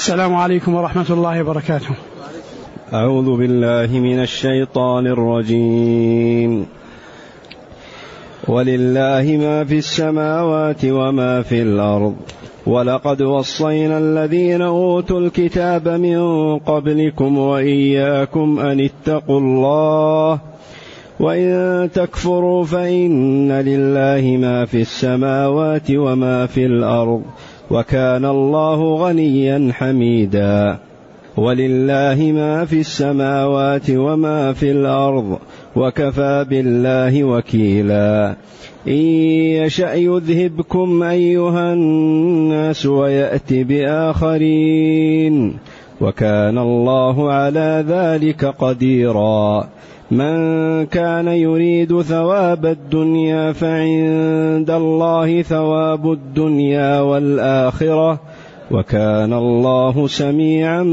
السلام عليكم ورحمة الله وبركاته. أعوذ بالله من الشيطان الرجيم. ولله ما في السماوات وما في الأرض ولقد وصينا الذين أوتوا الكتاب من قبلكم وإياكم أن اتقوا الله وإن تكفروا فإن لله ما في السماوات وما في الأرض وكان الله غنيا حميدا. ولله ما في السماوات وما في الأرض وكفى بالله وكيلا. إن يشأ يذهبكم أيها الناس ويأت بآخرين وكان الله على ذلك قديرا. من كان يريد ثواب الدنيا فعند الله ثواب الدنيا والآخرة وكان الله سميعا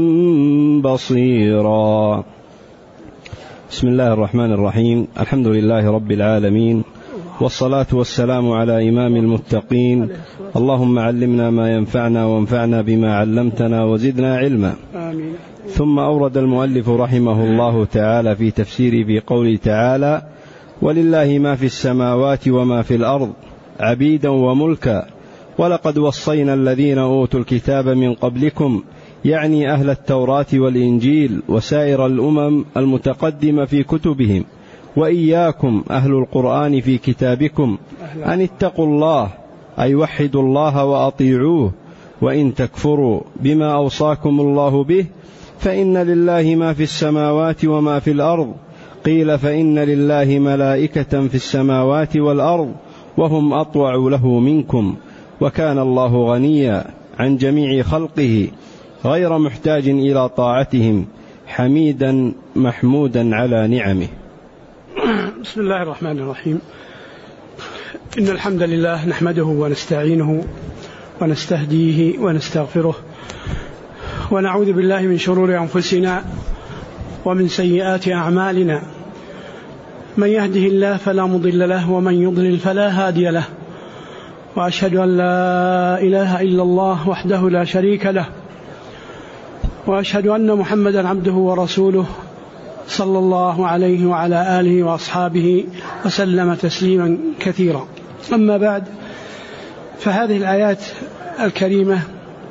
بصيرا. بسم الله الرحمن الرحيم. الحمد لله رب العالمين والصلاة والسلام على إمام المتقين. اللهم علمنا ما ينفعنا وانفعنا بما علمتنا وزدنا علما. آمين. ثم أورد المؤلف رحمه الله تعالى في تفسير في قوله تعالى ولله ما في السماوات وما في الأرض عبيدا وملكا ولقد وصينا الذين أوتوا الكتاب من قبلكم، يعني أهل التوراة والإنجيل وسائر الأمم المتقدمة في كتبهم، وإياكم أهل القرآن في كتابكم أن اتقوا الله، أي وحدوا الله وأطيعوه، وإن تكفروا بما أوصاكم الله به فإن لله ما في السماوات وما في الأرض. قيل فإن لله ملائكة في السماوات والأرض وهم أطوع له منكم وكان الله غنيا عن جميع خلقه غير محتاج إلى طاعتهم حميدا محمودا على نعمه. بسم الله الرحمن الرحيم. إن الحمد لله نحمده ونستعينه ونستهديه ونستغفره ونعوذ بالله من شرور أنفسنا ومن سيئات أعمالنا. من يهده الله فلا مضل له ومن يضلل فلا هادي له، وأشهد أن لا إله إلا الله وحده لا شريك له، وأشهد أن محمدا عبده ورسوله صلى الله عليه وعلى آله وأصحابه وسلم تسليما كثيرا. أما بعد، فهذه الآيات الكريمة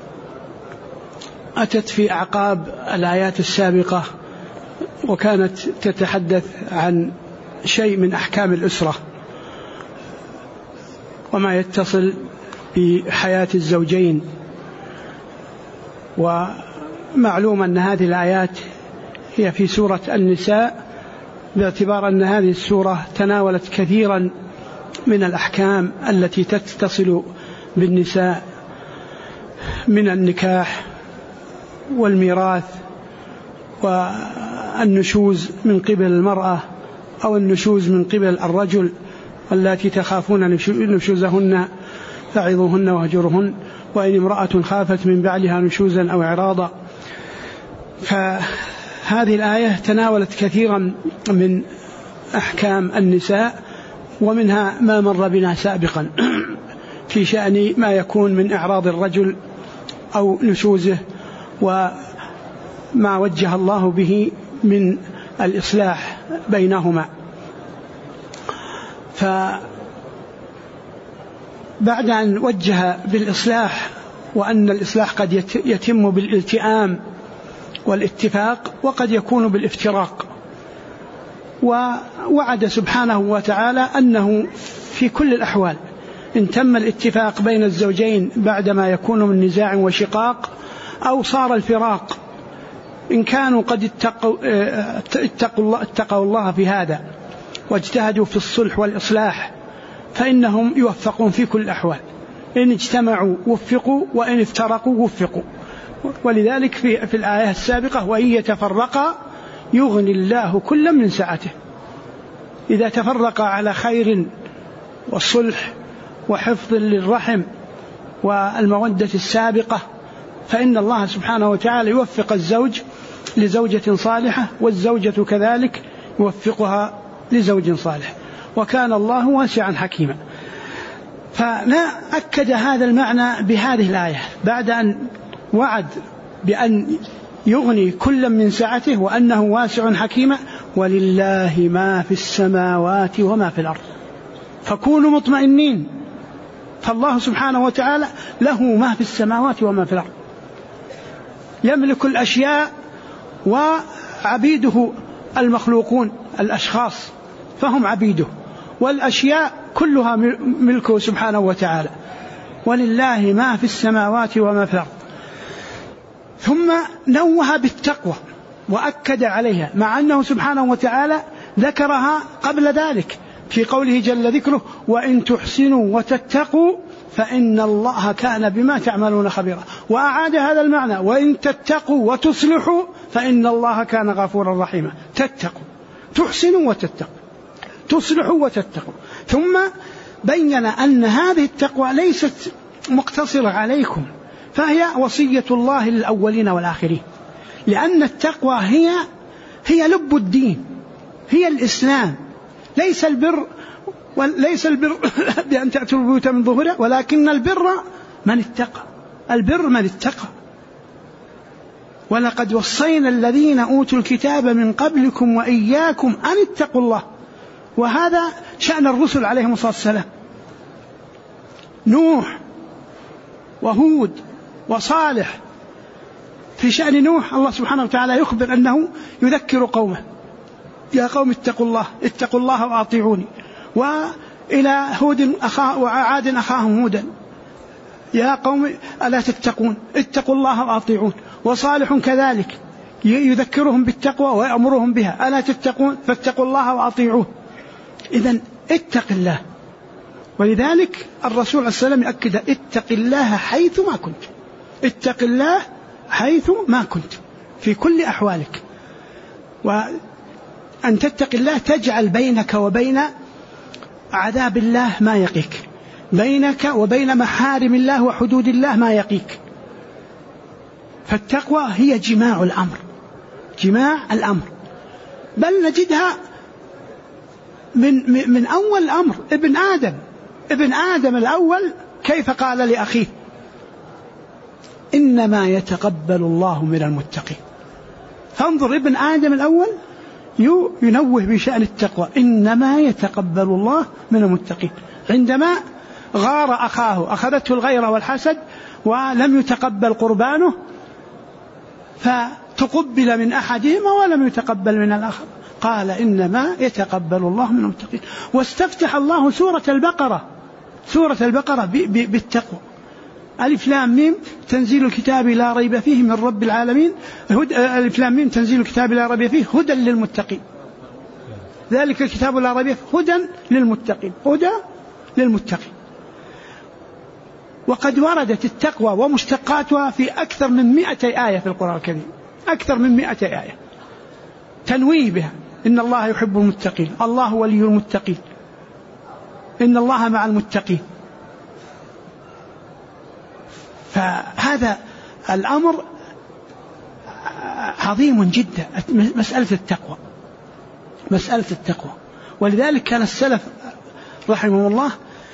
أتت في أعقاب الآيات السابقة، وكانت تتحدث عن شيء من أحكام الأسرة وما يتصل بحياة الزوجين. ومعلوم أن هذه الآيات هي في سورة النساء، باعتبار أن هذه السورة تناولت كثيرا من الأحكام التي تتصل بالنساء من النكاح والميراث والنشوز من قبل المرأة أو النشوز من قبل الرجل، والتي تخافون نشوزهن فعظوهن واهجرهن، وإن امرأة خافت من بعلها نشوزا أو إعراضا. فهذه الآية تناولت كثيرا من أحكام النساء، ومنها ما مر بنا سابقا في شأن ما يكون من إعراض الرجل أو نشوزه، وما وجه الله به من الإصلاح بينهما. فبعد أن وجه بالإصلاح، وأن الإصلاح قد يتم بالالتئام والاتفاق وقد يكون بالافتراق، ووعد سبحانه وتعالى أنه في كل الأحوال إن تم الاتفاق بين الزوجين بعدما يكون من نزاع وشقاق أو صار الفراق، إن كانوا قد اتقوا الله في هذا واجتهدوا في الصلح والإصلاح فإنهم يوفقون في كل الأحوال. إن اجتمعوا وفقوا وإن افترقوا وفقوا. ولذلك في الآية السابقة وإن يتفرقا يغني الله كلا من سعته. إذا تفرقا على خير والصلح وحفظ للرحم والمودة السابقة فإن الله سبحانه وتعالى يوفق الزوج لزوجة صالحة، والزوجة كذلك يوفقها لزوج صالح، وكان الله واسعا حكيما. فما أكد هذا المعنى بهذه الآية بعد أن وعد بأن يغني كل من سعته وأنه واسع حكيم. ولله ما في السماوات وما في الأرض، فكونوا مطمئنين، فالله سبحانه وتعالى له ما في السماوات وما في الأرض، يملك الأشياء، وعبيده المخلوقون الأشخاص فهم عبيده، والأشياء كلها ملكه سبحانه وتعالى. ولله ما في السماوات وما في الأرض. ثم نوه بالتقوى وأكد عليها، مع أنه سبحانه وتعالى ذكرها قبل ذلك في قوله جل ذكره: وإن تحسنوا وتتقوا فإن الله كان بما تعملون خبيرا. وأعاد هذا المعنى: وإن تتقوا وتصلحوا فإن الله كان غفورا رحيما. تتقوا، تحسنوا وتتقوا، تصلحوا وتتقوا. ثم بين أن هذه التقوى ليست مقتصرة عليكم، فهي وصية الله للأولين والآخرين، لأن التقوى هي لب الدين، هي الإسلام. ليس البر بأن تأتوا البيوت من ظهورها، ولكن البر من اتقى. البر من اتقى. ولقد وصينا الذين أوتوا الكتاب من قبلكم وإياكم أن اتقوا الله. وهذا شأن الرسل عليهم الصلاة والسلام. نوح وهود وصالح. في شأن نوح الله سبحانه وتعالى يخبر أنه يذكر قومه: يا قوم اتقوا الله وأطيعوني. وإلى هود وعاد أخاهم هودا: يا قوم ألا تتقون، اتقوا الله وأطيعون. وصالح كذلك يذكرهم بالتقوى ويأمرهم بها: ألا تتقون فاتقوا الله وأطيعون. إذن اتق الله. ولذلك الرسول عليه السلام يؤكد: اتق الله حيث ما كنت. اتق الله حيث ما كنت في كل أحوالك. وأن تتق الله تجعل بينك وبين عذاب الله ما يقيك، بينك وبين محارم الله وحدود الله ما يقيك. فالتقوى هي جماع الأمر. بل نجدها من أول الأمر. ابن آدم الأول كيف قال لأخيه: إنما يتقبل الله من المتقين. فانظر، ابن آدم الأول ينوه بشأن التقوى: إنما يتقبل الله من المتقين. عندما غار أخاه، أخذته الغيرة والحسد ولم يتقبل قربانه، فتقبل من أحدهما ولم يتقبل من الآخر، قال: إنما يتقبل الله من المتقين. واستفتح الله سورة البقرة بالتقوى: ألف لام ميم تنزيل الكتاب لا ريب فيه من رب العالمين. ألف لام ميم تنزيل الكتاب لا ريب فيه هدى للمتقين. ذلك الكتاب لا ريب فيه هدى للمتقين. وقد وردت التقوى ومشتقاتها في أكثر من 100 آية في القرآن الكريم، أكثر من 100 آية تنويه بها: إن الله يحب المتقين، الله ولي المتقين، إن الله مع المتقين. فهذا الأمر عظيم جدا، مسألة التقوى. ولذلك كان السلف رحمه الله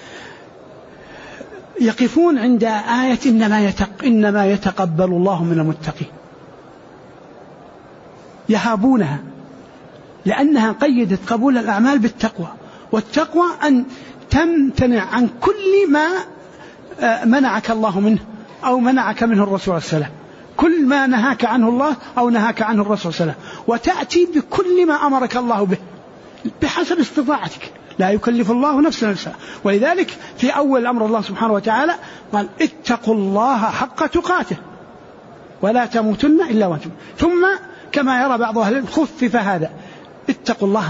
يقفون عند آية إنما يتقبل الله من المتقين، يهابونها، لأنها قيدت قبول الأعمال بالتقوى. والتقوى أن تمتنع عن كل ما منعك الله منه أو منعك منه الرسول صلى الله عليه وسلم، كل ما نهاك عنه الله أو نهاك عنه الرسول صلى الله عليه وسلم، وتأتي بكل ما أمرك الله به بحسب استطاعتك، لا يكلف الله نفسا إلا وسعها. ولذلك في أول أمر الله سبحانه وتعالى قال: اتقوا الله حق تقاته ولا تموتن إلا وأنتم. ثم كما يرى بعض أهل العلم خفف هذا: اتقوا الله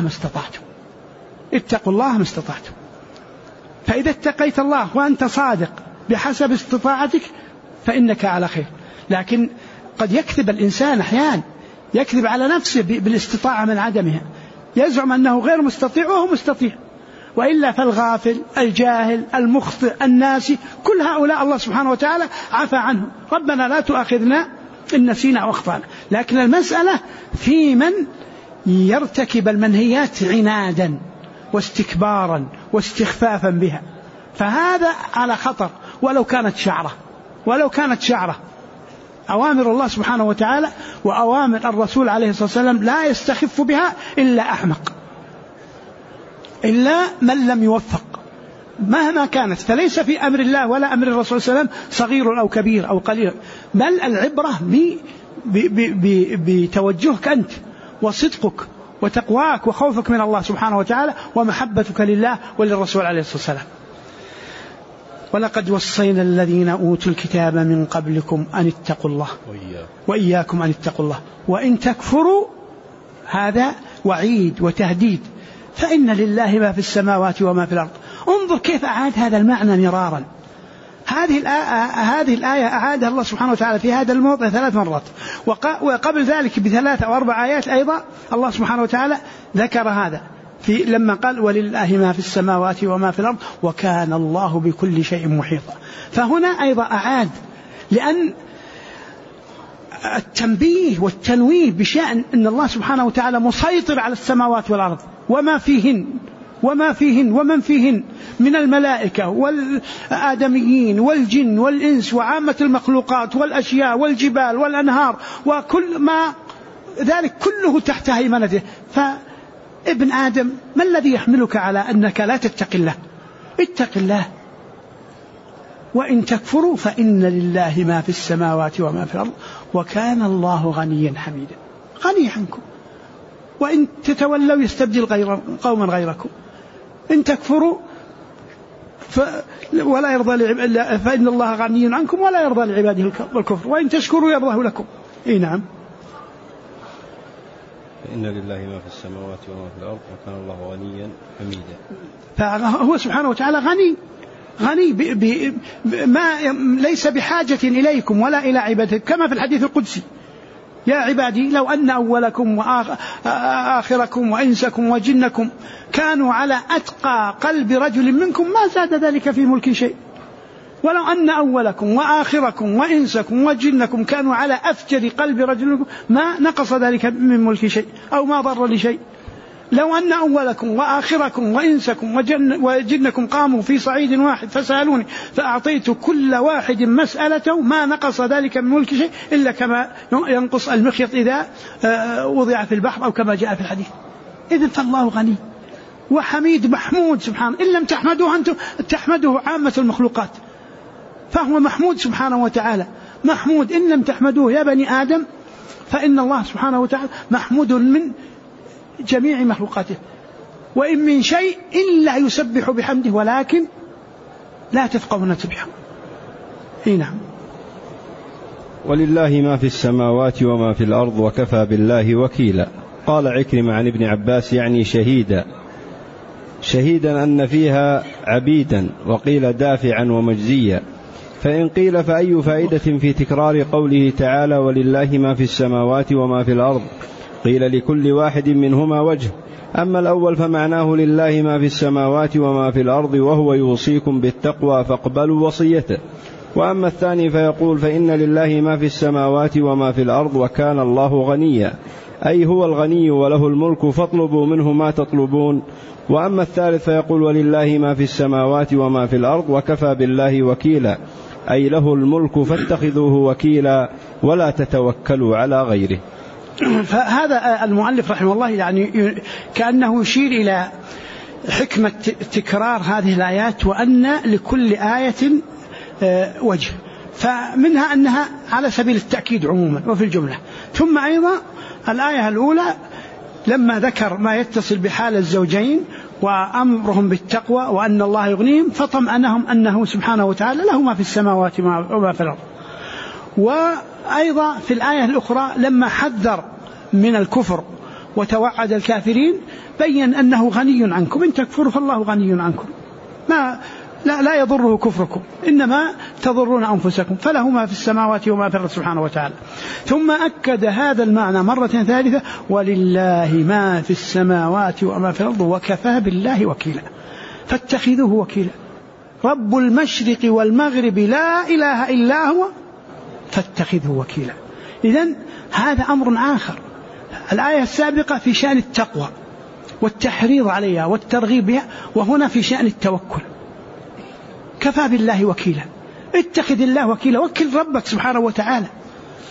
ما استطعتم. فإذا اتقيت الله وأنت صادق بحسب استطاعتك فإنك على خير. لكن قد يكذب الإنسان أحيانا، يكذب على نفسه بالاستطاعة من عدمها، يزعم أنه غير مستطيع وهو مستطيع. وإلا فالغافل، الجاهل، المخطئ، الناسي، كل هؤلاء الله سبحانه وتعالى عفى عنهم: ربنا لا تؤاخذنا إن نسينا أو أخطأنا. لكن المسألة في من يرتكب المنهيات عنادا واستكبارا واستخفافا بها، فهذا على خطر ولو كانت شعرة. أوامر الله سبحانه وتعالى وأوامر الرسول عليه الصلاة والسلام لا يستخف بها إلا أحمق، إلا من لم يوفق مهما كانت. فليس في أمر الله ولا أمر الرسول صلى الله عليه وسلم صغير أو كبير أو قليل، بل العبرة بتوجهك أنت وصدقك وتقواك وخوفك من الله سبحانه وتعالى ومحبتك لله وللرسول عليه الصلاة والسلام. ولقد وصينا الذين أوتوا الكتاب من قبلكم أن اتقوا الله وإياكم أن اتقوا الله وإن تكفروا، هذا وعيد وتهديد، فإن لله ما في السماوات وما في الأرض. انظر كيف أعاد هذا المعنى مرارا. هذه الآية أعادها الله سبحانه وتعالى في هذا الموضع 3 مرات، وقبل ذلك ب3 أو 4 آيات أيضا الله سبحانه وتعالى ذكر هذا لما قال ولله ما في السماوات وما في الأرض وكان الله بكل شيء محيطا. فهنا أيضا أعاد، لأن التنبيه والتنويه بشأن أن الله سبحانه وتعالى مسيطر على السماوات والأرض وما فيهن ومن فيهن من الملائكة والآدميين والجن والإنس وعامة المخلوقات والأشياء والجبال والأنهار وكل ما ذلك كله تحت هيمنته. فابن آدم، ما الذي يحملك على أنك لا تتقي الله؟ اتق الله. وإن تكفروا فإن لله ما في السماوات وما في الأرض وكان الله غنيا حميدا. غني عنكم، وإن تتولوا يستبدل قوما غيركم. إن تكفروا ولا يرضى فإن الله غني عنكم ولا يرضى لعباده الكفر، وإن تشكروا يرضاه لكم. نعم. فإن لله ما في السماوات وما في الأرض وكان الله غنيا حميدا. فهو سبحانه وتعالى غني ما ليس بحاجة إليكم ولا إلى عبادته، كما في الحديث القدسي: يا عبادي لو أن أولكم وآخركم وإنسكم وجنكم كانوا على أتقى قلب رجل منكم ما زاد ذلك في ملك شيء، ولو أن أولكم وآخركم وإنسكم وجنكم كانوا على أفجر قلب رجل منكم ما نقص ذلك من ملك شيء أو ما ضر لشيء. لو أن أولكم وآخركم وإنسكم وجنكم قاموا في صعيد واحد فسألوني فأعطيت كل واحد مسألته ما نقص ذلك من ملك شيء إلا كما ينقص المخيط إذا وضع في البحر أو كما جاء في الحديث. إذن فالله غني وحميد محمود سبحانه. إن لم تحمدوه أنتم تحمده عامة المخلوقات، فهو محمود سبحانه وتعالى. محمود إن لم تحمدوه يا بني آدم فإن الله سبحانه وتعالى محمود من جميع مخلوقاته. وإن من شيء إلا يسبح بحمده ولكن لا تفقهون تسبيحه. نعم. ولله ما في السماوات وما في الأرض وكفى بالله وكيلا. قال عكرمة عن ابن عباس يعني شهيدا أن فيها عبيدا، وقيل دافعا ومجزيا. فإن قيل فأي فائدة في تكرار قوله تعالى ولله ما في السماوات وما في الأرض؟ قيل لكل واحد منهما وجه. أما الأول فمعناه لله ما في السماوات وما في الأرض وهو يوصيكم بالتقوى فاقبلوا وصيته. وأما الثاني فيقول فإن لله ما في السماوات وما في الأرض وكان الله غنيا، أي هو الغني وله الملك فاطلبوا منه ما تطلبون. وأما الثالث فيقول ولله ما في السماوات وما في الأرض وكفى بالله وكيلا، أي له الملك فاتخذوه وكيلا ولا تتوكلوا على غيره. فهذا المؤلف رحمه الله يعني كأنه يشير إلى حكمة تكرار هذه الآيات، وأن لكل آية وجه، فمنها أنها على سبيل التأكيد عموما وفي الجملة. ثم أيضا الآية الأولى لما ذكر ما يتصل بحال الزوجين وأمرهم بالتقوى وأن الله يغنيهم فطمأنهم أنه سبحانه وتعالى له ما في السماوات وما في الأرض. وأيضا في الآية الأخرى لما حذر من الكفر وتوعد الكافرين بين أنه غني عنكم، إن تكفروا فالله غني عنكم، لا يضره كفركم إنما تضرون أنفسكم، فله ما في السماوات وما في الأرض سبحانه وتعالى. ثم أكد هذا المعنى مرة ثالثة ولله ما في السماوات وما في الأرض وكفى بالله وكيلا، فاتخذوه وكيلا. رب المشرق والمغرب لا إله إلا هو فاتخذه وكيلا. إذن هذا أمر آخر. الآية السابقة في شأن التقوى والتحريض عليها والترغيب بها، وهنا في شأن التوكل. كفى بالله وكيلا، اتخذ الله وكيلا، وكل ربك سبحانه وتعالى.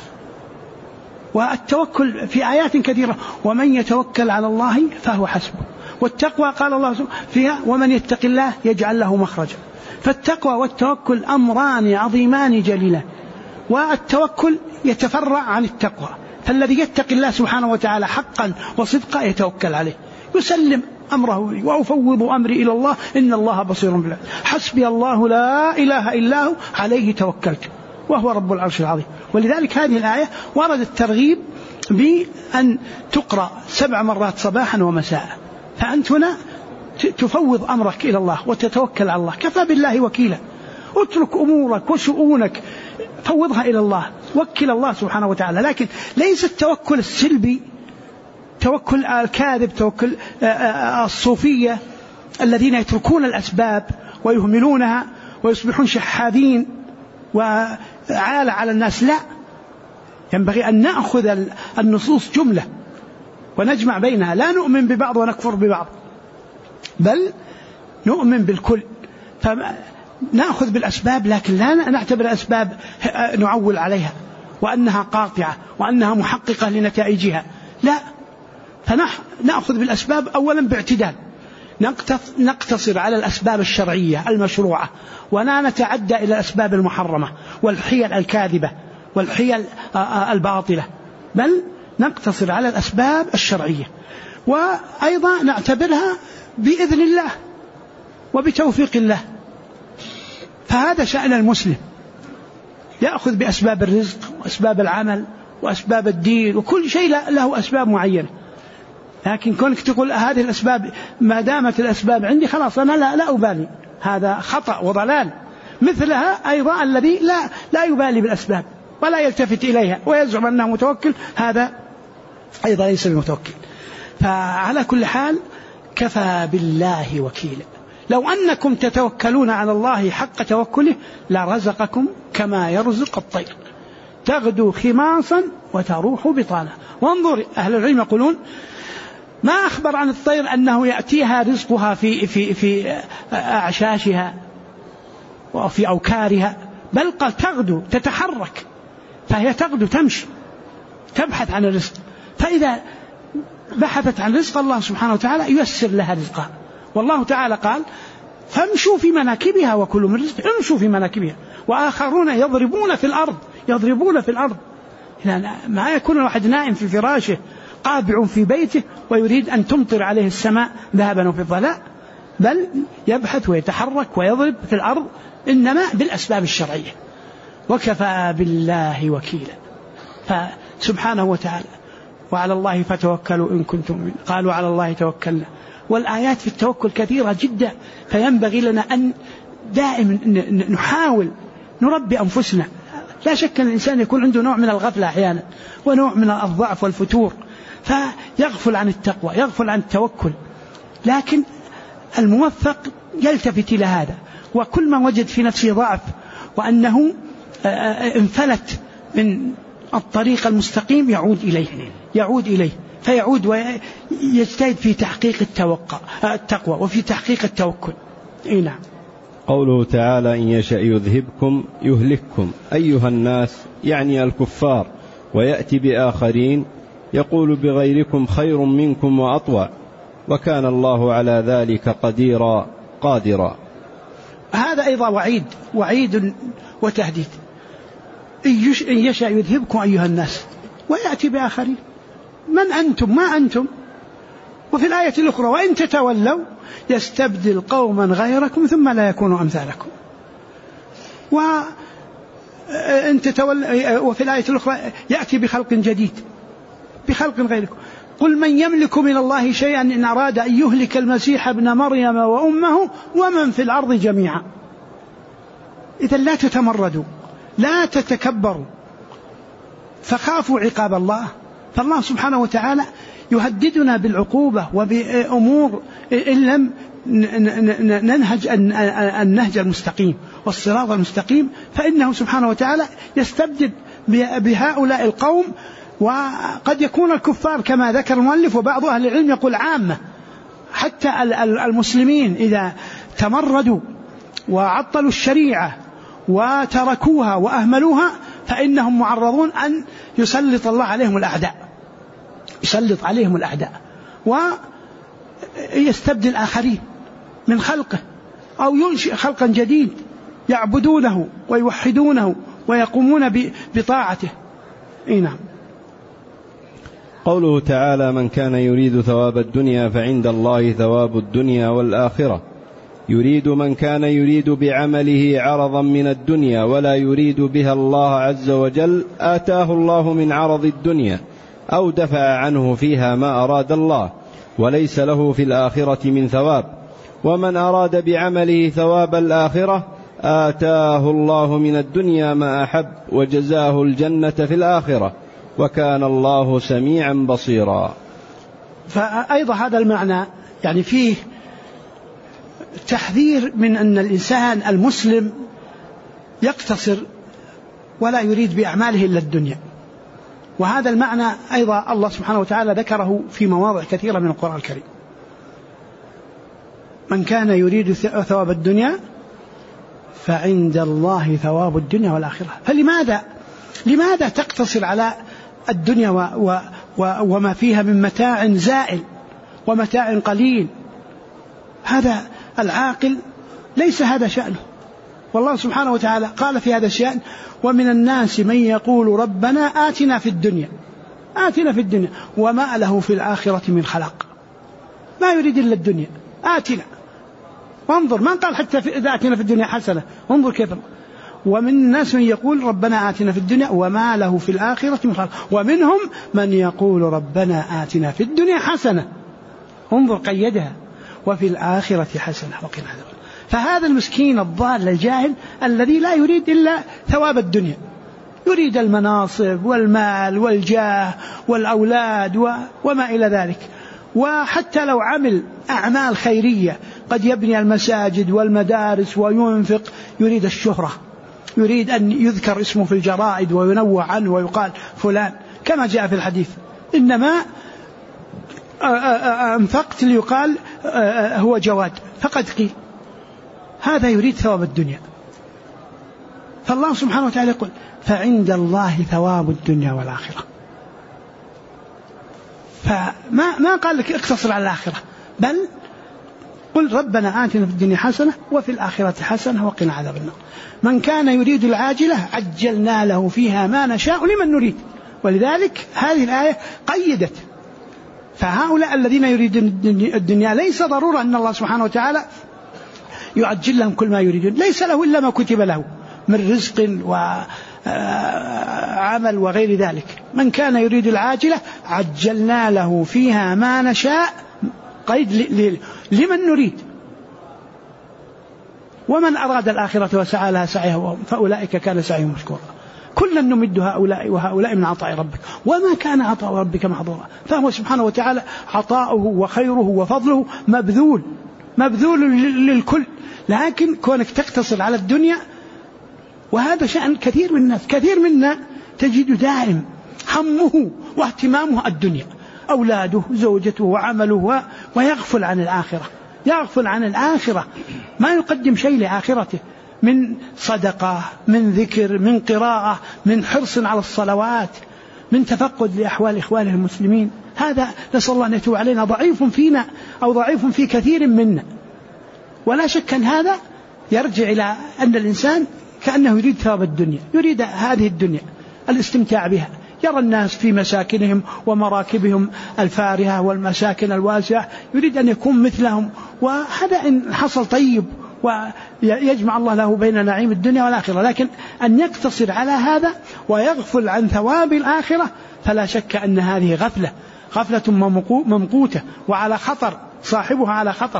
والتوكل في آيات كثيرة: ومن يتوكل على الله فهو حسبه. والتقوى قال الله فيها: ومن يتق الله يجعل له مخرجا. فالتقوى والتوكل أمران عظيمان جليلان، والتوكل يتفرع عن التقوى. فالذي يتق الله سبحانه وتعالى حقا وصدقا يتوكل عليه، يسلم أمره: وأفوض أمري إلى الله إن الله بصير بالعباد، حسبي الله لا إله إلا هو عليه توكلت وهو رب العرش العظيم. ولذلك هذه الآية ورد الترغيب بأن تقرأ 7 مرات صباحا ومساء. فأنت هنا تفوض أمرك إلى الله وتتوكل على الله، كفى بالله وكيلا. اترك أمورك وشؤونك فوضها إلى الله، وكل الله سبحانه وتعالى. لكن ليس التوكل السلبي، توكل الكاذب، توكل الصوفية الذين يتركون الأسباب ويهملونها ويصبحون شحاذين وعالة على الناس. لا، ينبغي أن نأخذ النصوص جملة ونجمع بينها، لا نؤمن ببعض ونكفر ببعض، بل نؤمن بالكل. فنأخذ بالأسباب لكن لا نعتبر الأسباب نعول عليها وأنها قاطعة وأنها محققة لنتائجها، لا. فنأخذ بالأسباب أولا باعتدال، نقتصر على الأسباب الشرعية المشروعة، ولا نتعدى إلى الأسباب المحرمة والحيل الكاذبة والحيل الباطلة، بل نقتصر على الأسباب الشرعية، وأيضا نعتبرها بإذن الله وبتوفيق الله. فهذا شأن المسلم، يأخذ بأسباب الرزق وأسباب العمل وأسباب الدين، وكل شيء له أسباب معينة. لكن كونك تقول هذه الأسباب ما دامت الأسباب عندي خلاص أنا لا أبالي، هذا خطأ وضلال. مثلها أيضا الذي لا يبالي بالأسباب ولا يلتفت إليها ويزعم أنه متوكل، هذا أيضا ليس بمتوكل. فعلى كل حال كفى بالله وكيلا. لو أنكم تتوكلون على الله حق توكله لرزقكم كما يرزق الطير تغدو خماصا وتروح بطانا. وانظر، أهل العلم يقولون ما أخبر عن الطير أنه يأتيها رزقها في أعشاشها وفي أوكارها، بل قال تغدو، تتحرك، فهي تغدو تمشي تبحث عن الرزق. فإذا بحثت عن رزق الله سبحانه وتعالى ييسر لها رزقها. والله تعالى قال فامشوا في مناكبها وكلوا من رزقه، امشوا في مناكبها. وآخرون يضربون في الأرض. ما يكون الواحد نائم في فراشه قابع في بيته ويريد أن تمطر عليه السماء ذهبا وفضة، لا، بل يبحث ويتحرك ويضرب في الأرض، إنما بالأسباب الشرعية. وكفى بالله وكيلا. فسبحانه وتعالى وعلى الله فتوكلوا إن كنتم مؤمنين، قالوا على الله توكلنا. والآيات في التوكل كثيرة جدا، فينبغي لنا أن دائما نحاول نربي أنفسنا. لا شك أن الإنسان يكون عنده نوع من الغفلة أحيانا ونوع من الضعف والفتور، فيغفل عن التقوى، يغفل عن التوكل. لكن الموفق يلتفت إلى هذا، وكل ما وجد في نفسه ضعف وأنه انفلت من الطريق المستقيم يعود إليه فيعود ويجتهد في تحقيق التقوى وفي تحقيق التوكل. نعم. قوله تعالى إن يشأ يذهبكم يهلككم أيها الناس، يعني الكفار، ويأتي بآخرين يقول بغيركم خير منكم وأطوع، وكان الله على ذلك قادرا. هذا أيضا وعيد وتهديد. إن يشأ يذهبكم أيها الناس ويأتي بآخرين. من أنتم؟ ما أنتم. وفي الآية الأخرى وإن تتولوا يستبدل قوما غيركم ثم لا يكونوا أمثالكم. وفي الآية الأخرى يأتي بخلق جديد، بخلق غيركم. قل من يملك من الله شيئا إن أراد أن يهلك المسيح ابن مريم وأمه ومن في الأرض جميعا. إذا لا تتمردوا، لا تتكبروا، فخافوا عقاب الله. فالله سبحانه وتعالى يهددنا بالعقوبة وبأمور إن لم ننهج النهج المستقيم والصراط المستقيم، فإنه سبحانه وتعالى يستبدل بهؤلاء القوم. وقد يكون الكفار كما ذكر المؤلف، وبعض أهل العلم يقول عامة، حتى المسلمين إذا تمردوا وعطلوا الشريعة وتركوها وأهملوها فإنهم معرضون أن يسلط الله عليهم الأعداء، يسلط عليهم الأعداء ويستبدل آخرين من خلقه، أو ينشئ خلقا جديد يعبدونه ويوحدونه ويقومون بطاعته. نعم. قوله تعالى: من كان يريد ثواب الدنيا فعند الله ثواب الدنيا والآخرة، يريد من كان يريد بعمله عرضا من الدنيا ولا يريد بها الله عز وجل، آتاه الله من عرض الدنيا أو دفع عنه فيها ما أراد الله، وليس له في الآخرة من ثواب. ومن أراد بعمله ثواب الآخرة آتاه الله من الدنيا ما أحب وجزاه الجنة في الآخرة، وكان الله سميعا بصيرا. فأيضا هذا المعنى يعني فيه تحذير من أن الإنسان المسلم يقتصر ولا يريد بأعماله إلا الدنيا، وهذا المعنى أيضا الله سبحانه وتعالى ذكره في مواضع كثيرة من القرآن الكريم. من كان يريد ثواب الدنيا فعند الله ثواب الدنيا والآخرة. لماذا تقتصر على الدنيا وما فيها من متاع زائل ومتاع قليل؟ هذا العاقل ليس هذا شأنه. والله سبحانه وتعالى قال في هذا الشأن: ومن الناس من يقول ربنا آتنا في الدنيا وما له في الآخرة من خلاق. ما يريد إلا الدنيا، آتنا. وانظر، ما قال حتى إذا آتنا في الدنيا حسنة، انظر كيف. ومن الناس من يقول ربنا آتنا في الدنيا وما له في الآخرة من خلاق، ومنهم من يقول ربنا آتنا في الدنيا حسنة، انظر قيدها، وفي الآخرة حسنة وقنا عذاب. فهذا المسكين الضال الجاهل الذي لا يريد إلا ثواب الدنيا، يريد المناصب والمال والجاه والأولاد وما إلى ذلك. وحتى لو عمل أعمال خيرية، قد يبني المساجد والمدارس وينفق، يريد الشهرة، يريد أن يذكر اسمه في الجرائد وينوع عنه ويقال فلان، كما جاء في الحديث: إنما أنفقت ليقال هو جواد، فقد قيل. هذا يريد ثواب الدنيا. فالله سبحانه وتعالى يقول: فعند الله ثواب الدنيا والآخرة. فما قال لك اقتصر على الآخرة، بل قل ربنا آتنا في الدنيا حسنة وفي الآخرة حسنة وقنا عذاب النار. من كان يريد العاجلة عجلنا له فيها ما نشاء لمن نريد. ولذلك هذه الآية قيدت. فهؤلاء الذين يريدون الدنيا ليس ضرورة أن الله سبحانه وتعالى يعجل لهم كل ما يريدون، ليس له إلا ما كتب له من رزق وعمل وغير ذلك. من كان يريد العاجلة عجلنا له فيها ما نشاء، قيد لمن نريد. ومن أراد الآخرة وسعى لها سعيها فأولئك كان سعيهم مشكورا. كلا نمد هؤلاء وهؤلاء من عطاء ربك وما كان عطاء ربك محظورا. فهو سبحانه وتعالى عطاؤه وخيره وفضله مبذول للكل، لكن كونك تقتصر على الدنيا، وهذا شأن كثير من الناس. كثير منا تجد دائم همه واهتمامه الدنيا، أولاده زوجته وعمله، ويغفل عن الآخرة، يغفل عن الآخرة، ما يقدم شيء لآخرته من صدقة، من ذكر، من قراءة، من حرص على الصلوات، من تفقد لأحوال إخوانه المسلمين. هذا نسأل الله أن يتوب علينا، ضعيف فينا أو ضعيف في كثير منا. ولا شك أن هذا يرجع إلى أن الإنسان كأنه يريد ثواب الدنيا، يريد هذه الدنيا الاستمتاع بها. يرى الناس في مساكنهم ومراكبهم الفارهة والمساكن الواسعة، يريد أن يكون مثلهم، وهذا إن حصل طيب ويجمع الله له بين نعيم الدنيا والآخرة. لكن أن يقتصر على هذا ويغفل عن ثواب الآخرة، فلا شك أن هذه غفلة ممقوتة وعلى خطر، صاحبها على خطر.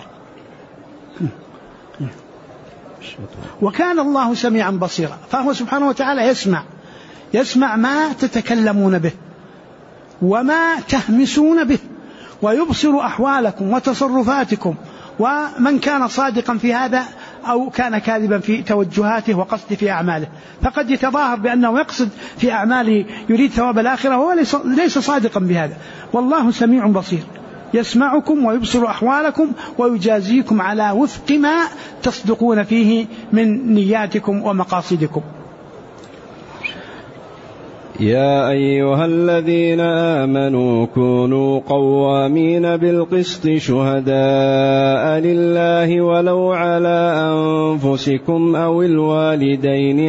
وكان الله سميعا بصيرا. فهو سبحانه وتعالى يسمع ما تتكلمون به وما تهمسون به، ويبصر أحوالكم وتصرفاتكم، ومن كان صادقا في هذا أو كان كاذبا في توجهاته وقصده في أعماله. فقد يتظاهر بأنه يقصد في أعماله يريد ثواب الآخرة وهو ليس صادقا بهذا. والله سميع بصير، يسمعكم ويبصر أحوالكم ويجازيكم على وفق ما تصدقون فيه من نياتكم ومقاصدكم. يا أيها الذين آمنوا كونوا قوامين بالقسط شهداء لله ولو على أنفسكم أو الوالدين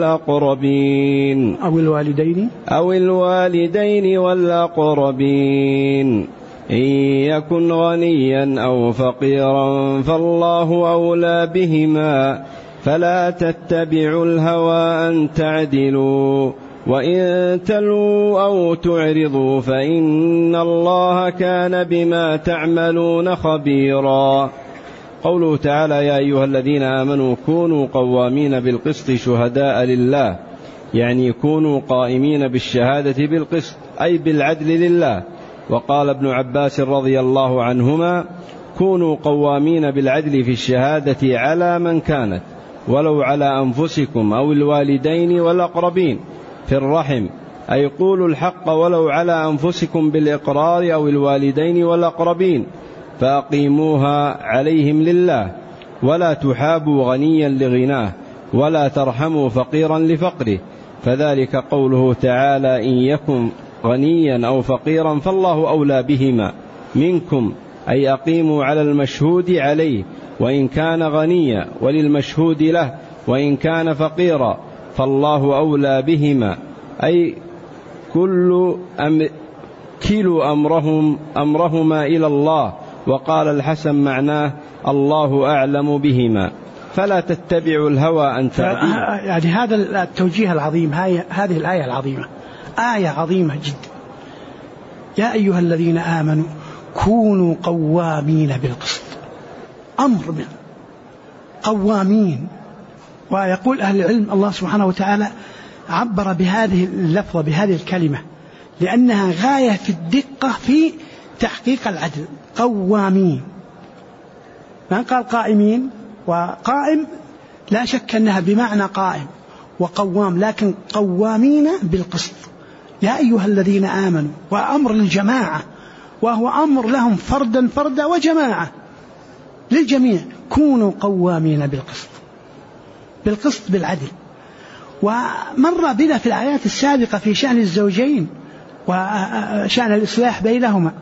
والأقربين إن يكن غنيا أو فقيرا فالله أولى بهما فلا تتبعوا الهوى أن تعدلوا وإن تلووا أو تعرضوا فإن الله كان بما تعملون خبيرا. قوله تعالى يا أيها الذين آمنوا كونوا قوامين بالقسط شهداء لله، يعني كونوا قائمين بالشهادة بالقسط أي بالعدل لله. وقال ابن عباس رضي الله عنهما كونوا قوامين بالعدل في الشهادة على من كانت ولو على أنفسكم أو الوالدين والأقربين. في الرحم أي قولوا الحق ولو على أنفسكم بالإقرار أو الوالدين والأقربين فأقيموها عليهم لله، ولا تحابوا غنيا لغناه ولا ترحموا فقيرا لفقره، فذلك قوله تعالى إن يكن غنيا أو فقيرا فالله أولى بهما منكم، أي أقيموا على المشهود عليه وإن كان غنيا وللمشهود له، وإن كان فقيرا فالله أولى بهما، أي كلوا أمرهما إلى الله. وقال الحسن معناه الله أعلم بهما فلا تتبعوا الهوى أن تعدلوا. يعني هذا التوجيه العظيم، هذه الآية العظيمة آية عظيمة جدا. يا أيها الذين آمنوا كونوا قوامين بالقسط، أمر من قوامين. ويقول أهل العلم الله سبحانه وتعالى عبر بهذه اللفظة بهذه الكلمة لأنها غاية في الدقة في تحقيق العدل. قوامين، ما قال قائمين، وقائم لا شك أنها بمعنى قائم وقوام، لكن قوامين بالقسط. يا أيها الذين آمنوا، وأمر للجماعة، وهو أمر لهم فردا فردا وجماعة للجميع. كونوا قوامين بالقسط بالعدل. ومر بنا في الآيات السابقة في شأن الزوجين وشأن الإصلاح بينهما،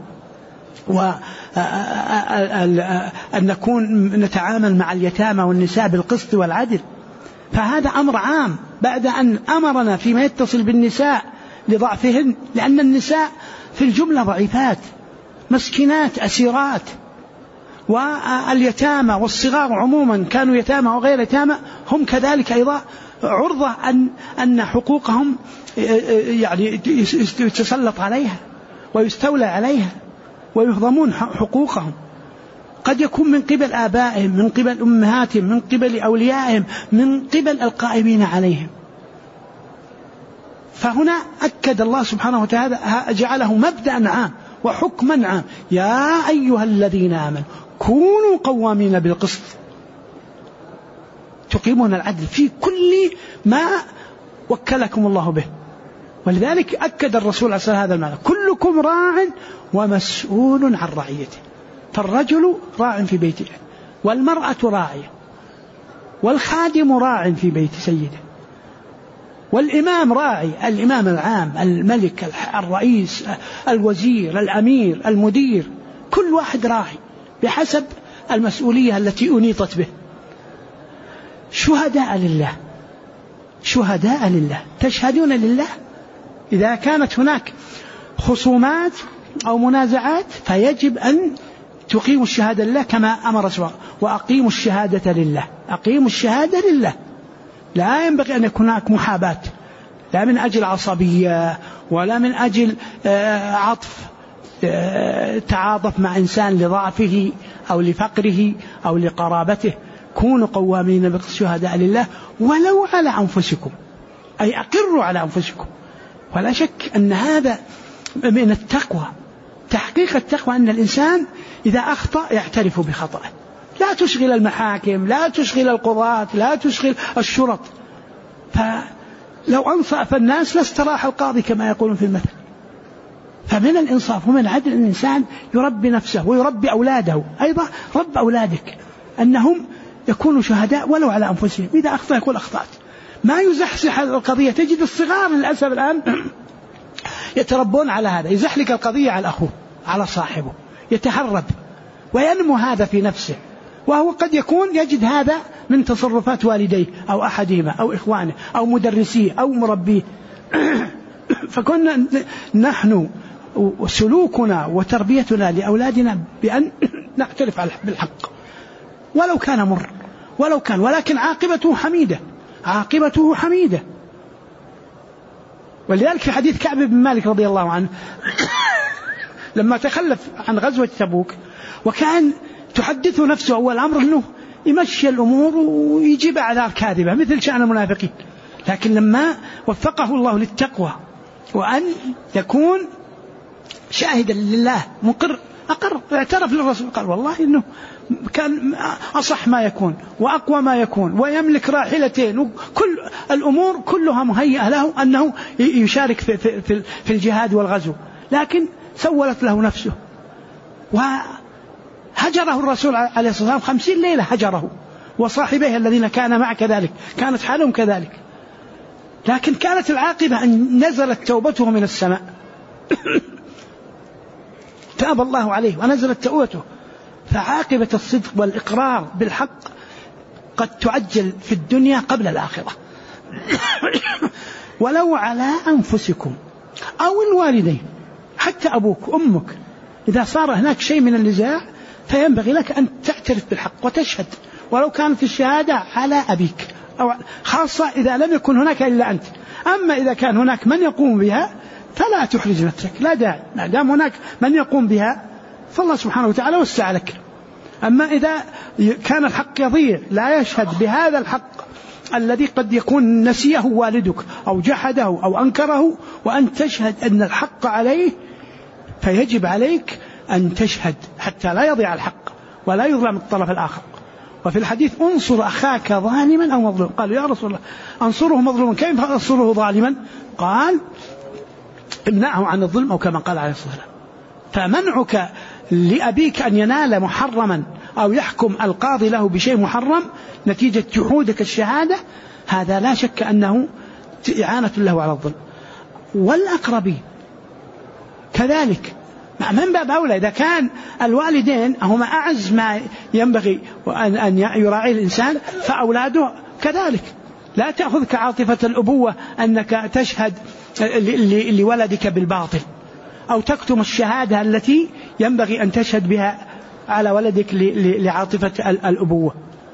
وأن نتعامل مع اليتامى والنساء بالقسط والعدل. فهذا أمر عام بعد أن أمرنا فيما يتصل بالنساء لضعفهن، لأن النساء في الجملة ضعيفات مسكينات أسيرات، واليتامى والصغار عموما كانوا يتامى وغير يتامى هم كذلك أيضا عرضة أن حقوقهم يعني يتسلط عليها ويستولى عليها ويهضمون حقوقهم، قد يكون من قبل آبائهم، من قبل أمهاتهم، من قبل أوليائهم، من قبل القائمين عليهم. فهنا أكد الله سبحانه وتعالى جعله مبدأ عام وحكما عام. يا أيها الذين آمنوا كونوا قوامين بالقسط، تقيمون العدل في كل ما وكلكم الله به. ولذلك أكد الرسول عليه الصلاة والسلام هذا المعنى: كلكم راع ومسؤول عن رعيته. فالرجل راع في بيته، والمرأة راعية، والخادم راع في بيت سيده، والإمام راعي، الإمام العام، الملك، الرئيس، الوزير، الأمير، المدير، كل واحد راعي بحسب المسؤولية التي أنيطت به. شهداء لله، شهداء لله، تشهدون لله. إذا كانت هناك خصومات أو منازعات فيجب أن تقيموا الشهادة لله كما أمر سبحانه: وأقيموا الشهادة لله. أقيموا الشهادة لله، لا ينبغي أن يكون هناك محاباة، لا من أجل عصبية ولا من أجل عطف تعاطف مع إنسان لضعفه أو لفقره أو لقرابته. كونوا قوامين بالشهداء لله ولو على أنفسكم، أي أقروا على أنفسكم. ولا شك أن هذا من التقوى، تحقيق التقوى أن الإنسان إذا أخطأ يعترف بخطأه، لا تشغل المحاكم، لا تشغل القضاة، لا تشغل الشرط. فلو أنصف الناس لاستراح القاضي كما يقولون في المثل. فمن الإنصاف ومن العدل أن الإنسان يربي نفسه ويربي أولاده أيضا. رب أولادك أنهم يكونوا شهداء ولو على أنفسهم، إذا أخطأ يقول أخطأت، ما يزحزح القضية. تجد الصغار للأسف الآن يتربون على هذا، يزحلق القضية على أخوه على صاحبه، يتهرب وينمو هذا في نفسه، وهو قد يكون يجد هذا من تصرفات والديه أو أحدهما أو إخوانه أو مدرسيه أو مربيه. فكنا نحن وسلوكنا وتربيتنا لأولادنا بأن نعترف بالحق ولو كان مر، ولكن عاقبته حميدة. ولذلك في حديث كعب بن مالك رضي الله عنه لما تخلف عن غزوة تبوك وكان تحدث نفسه أول أمر أنه يمشي الأمور ويجيب أعذار كاذبة مثل شأن المنافقين، لكن لما وفقه الله للتقوى وأن يكون شاهدا لله أقر اعترف للرسول، قال والله إنه كان أصح ما يكون وأقوى ما يكون ويملك راحلتين وكل الأمور كلها مهيئة له أنه يشارك في الجهاد والغزو، لكن سولت له نفسه وهجره الرسول عليه الصلاة والسلام 50 ليلة هجره، وصاحبيه الذين كان معه كذلك كانت حالهم كذلك، لكن كانت العاقبة أن نزلت توبته من السماء تاب الله عليه ونزلت توبته. فعاقبة الصدق والإقرار بالحق قد تعجل في الدنيا قبل الآخرة. ولو على أنفسكم أو الوالدين، حتى أبوك وأمك، إذا صار هناك شيء من النزاع فينبغي لك أن تعترف بالحق وتشهد، ولو كانت الشهادة على أبيك، أو خاصة إذا لم يكن هناك إلا أنت. أما إذا كان هناك من يقوم بها فلا تحرج نفسك، لا داعي، ما دام هناك من يقوم بها فالله سبحانه وتعالى وسع لك. أما إذا كان الحق يضيع لا يشهد بهذا الحق الذي قد يكون نسيه والدك أو جحده أو أنكره، وأن تشهد أن الحق عليه، فيجب عليك أن تشهد حتى لا يضيع الحق ولا يظلم الطرف الآخر. وفي الحديث انصر أخاك ظالما أو مظلوما، قالوا يا رسول الله أنصره مظلوما كيف أنصره ظالما؟ قال امنعه عن الظلم، أو كما قال عليه الصلاة والسلام. فمنعك لأبيك أن ينال محرما أو يحكم القاضي له بشيء محرم نتيجة جحودك الشهادة، هذا لا شك أنه إعانة له على الظلم. والأقربين كذلك من باب أولى، إذا كان الوالدين هما أعز ما ينبغي أن يراعي الإنسان، فأولاده كذلك. لا تأخذك عاطفة الأبوة أنك تشهد لولدك بالباطل أو تكتم الشهادة التي ينبغي أن تشهد بها على ولدك لعاطفة الأبوة.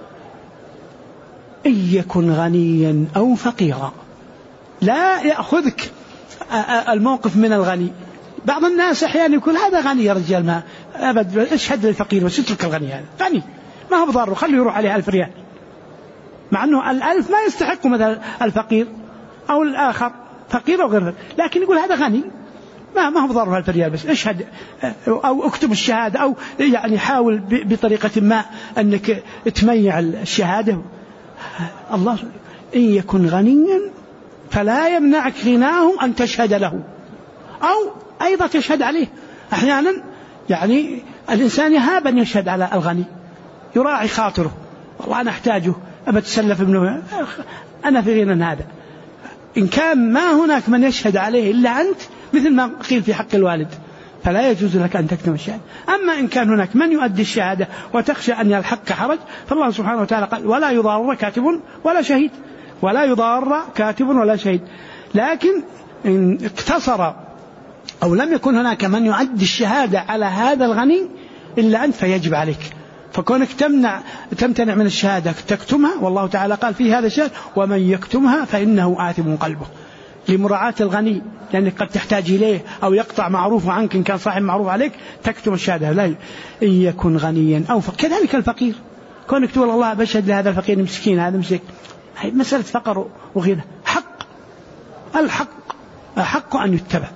إن يكن غنيا أو فقيرا، لا يأخذك الموقف من الغني. بعض الناس أحيانا يقول هذا غني يا رجال، ما أبد اشهد للفقير وسترك الغني، هذا غني ما هو بضاره، خليه يروح عليه 1000 ريال، مع أنه 1000 ما يستحق مثل الفقير أو الآخر فقير أو غير، لكن يقول هذا غني ما هو بضاره 1000 ريال، بس اشهد أو اكتب الشهادة، أو يعني حاول بطريقة ما أنك تميع الشهادة. الله إن يكن غنيا فلا يمنعك غناه أن تشهد له أو أيضا تشهد عليه. أحيانا يعني الإنسان يهاب أن يشهد على الغني، يراعي خاطره، والله أنا أحتاجه، أبى أتسلف ابنه، أنا في غنى هذا. إن كان ما هناك من يشهد عليه إلا أنت، مثل ما قيل في حق الوالد، فلا يجوز لك أن تكتم الشهادة. أما إن كان هناك من يؤدي الشهادة وتخشى أن يلحق حرج، فالله سبحانه وتعالى قال ولا يضار كاتب ولا شهيد، ولا يضار كاتب ولا شهيد. لكن إن اقتصر أو لم يكن هناك من يؤدي الشهادة على هذا الغني إلا أنت، فيجب عليك. فكونك تمتنع من الشهادة تكتمها، والله تعالى قال في هذا الشيء ومن يكتمها فإنه آثم قلبه، لمراعاة الغني، لأنك قد تحتاج إليه أو يقطع معروف عنك إن كان صاحب معروف عليك، تكتم الشهادة. لا، إن يكن غنيا أو كذلك الفقير، كونك تقول الله بشهد لهذا الفقير مسكين، هذا مسك، هي مسألة فقر وغنى، حق، الحق أحق أن يتبع،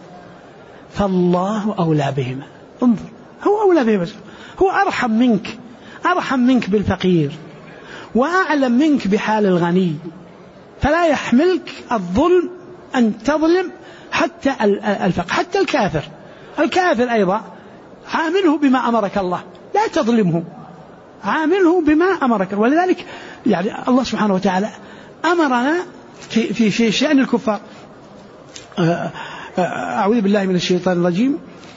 فالله أولى بهما. انظر، هو أولى بهما، هو أرحم منك بالفقير وأعلم منك بحال الغني، فلا يحملك الظلم أن تظلم حتى الفقر، حتى الكافر أيضا عامله بما أمرك الله، لا تظلمه، عامله بما أمرك. ولذلك يعني الله سبحانه وتعالى أمرنا في شأن الكفار. أعوذ بالله من الشيطان الرجيم.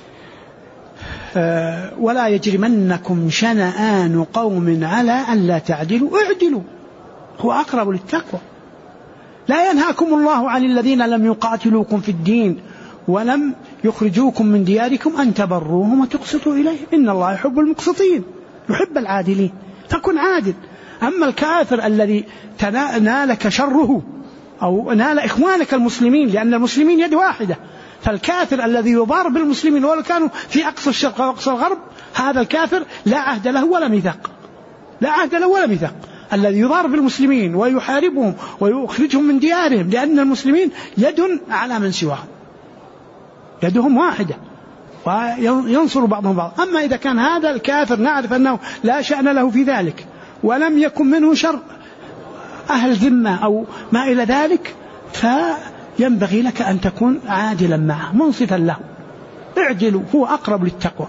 ولا يجرمنكم شنآن قوم على أن لا تعدلوا اعدلوا هو أقرب للتقوى. لا ينهاكم الله عن الذين لم يقاتلوكم في الدين ولم يخرجوكم من دياركم أن تبروهم وتقسطوا إليهم إن الله يحب المقسطين، يحب العادلين، فكن عادل. أما الكافر الذي نالك شره أو نال إخوانك المسلمين، لأن المسلمين يد واحدة، فالكافر الذي يضار بالمسلمين ولو كانوا في أقصى الشرق وأقصى الغرب هذا الكافر لا عهد له ولا ميثاق، لا عهد له ولا ميثاق. الذي يضار بالمسلمين ويحاربهم ويخرجهم من ديارهم، لأن المسلمين يد على من سواهم، يدهم واحدة وينصر بعضهم بعض. أما إذا كان هذا الكافر نعرف أنه لا شأن له في ذلك ولم يكن منه شر أهل ذمة أو ما إلى ذلك، فينبغي لك أن تكون عادلا معه منصفا له. اعدلوا هو أقرب للتقوى.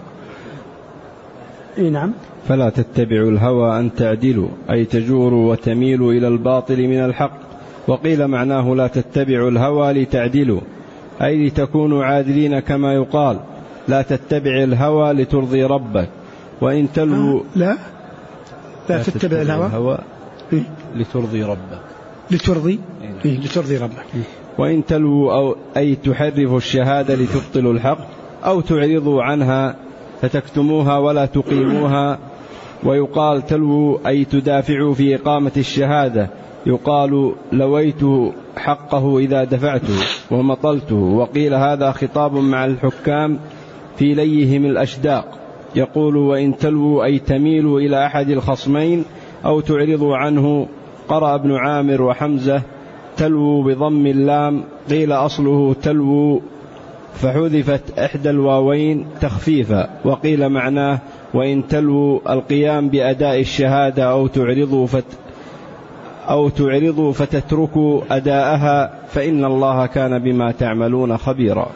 نعم. فلا تتبعوا الهوى أن تعدلوا أي تجوروا وتميلوا إلى الباطل من الحق. وقيل معناه لا تتبعوا الهوى لتعدلوا أي لتكونوا عادلين، كما يقال لا تتبع الهوى لترضي ربك وإن تلووا لا تتبع الهوى لترضي ربك لترضي ربك. وإن تلووا أي تحرفوا الشهادة لتبطلوا الحق أو تعرضوا عنها فتكتموها ولا تقيموها. ويقال تلووا أي تدافعوا في إقامة الشهادة، يقال لويت حقه إذا دفعته ومطلته. وقيل هذا خطاب مع الحكام في ليهم الأشداق، يقول وإن تلووا أي تميلوا إلى أحد الخصمين أو تعرضوا عنه. قرأ ابن عامر وحمزة تلووا بضم اللام، قيل أصله تلووا فحذفت إحدى الواوين تخفيفا. وقيل معناه وإن تلووا القيام بأداء الشهادة أو تعرضوا فتتركوا أداءها فإن الله كان بما تعملون خبيرا.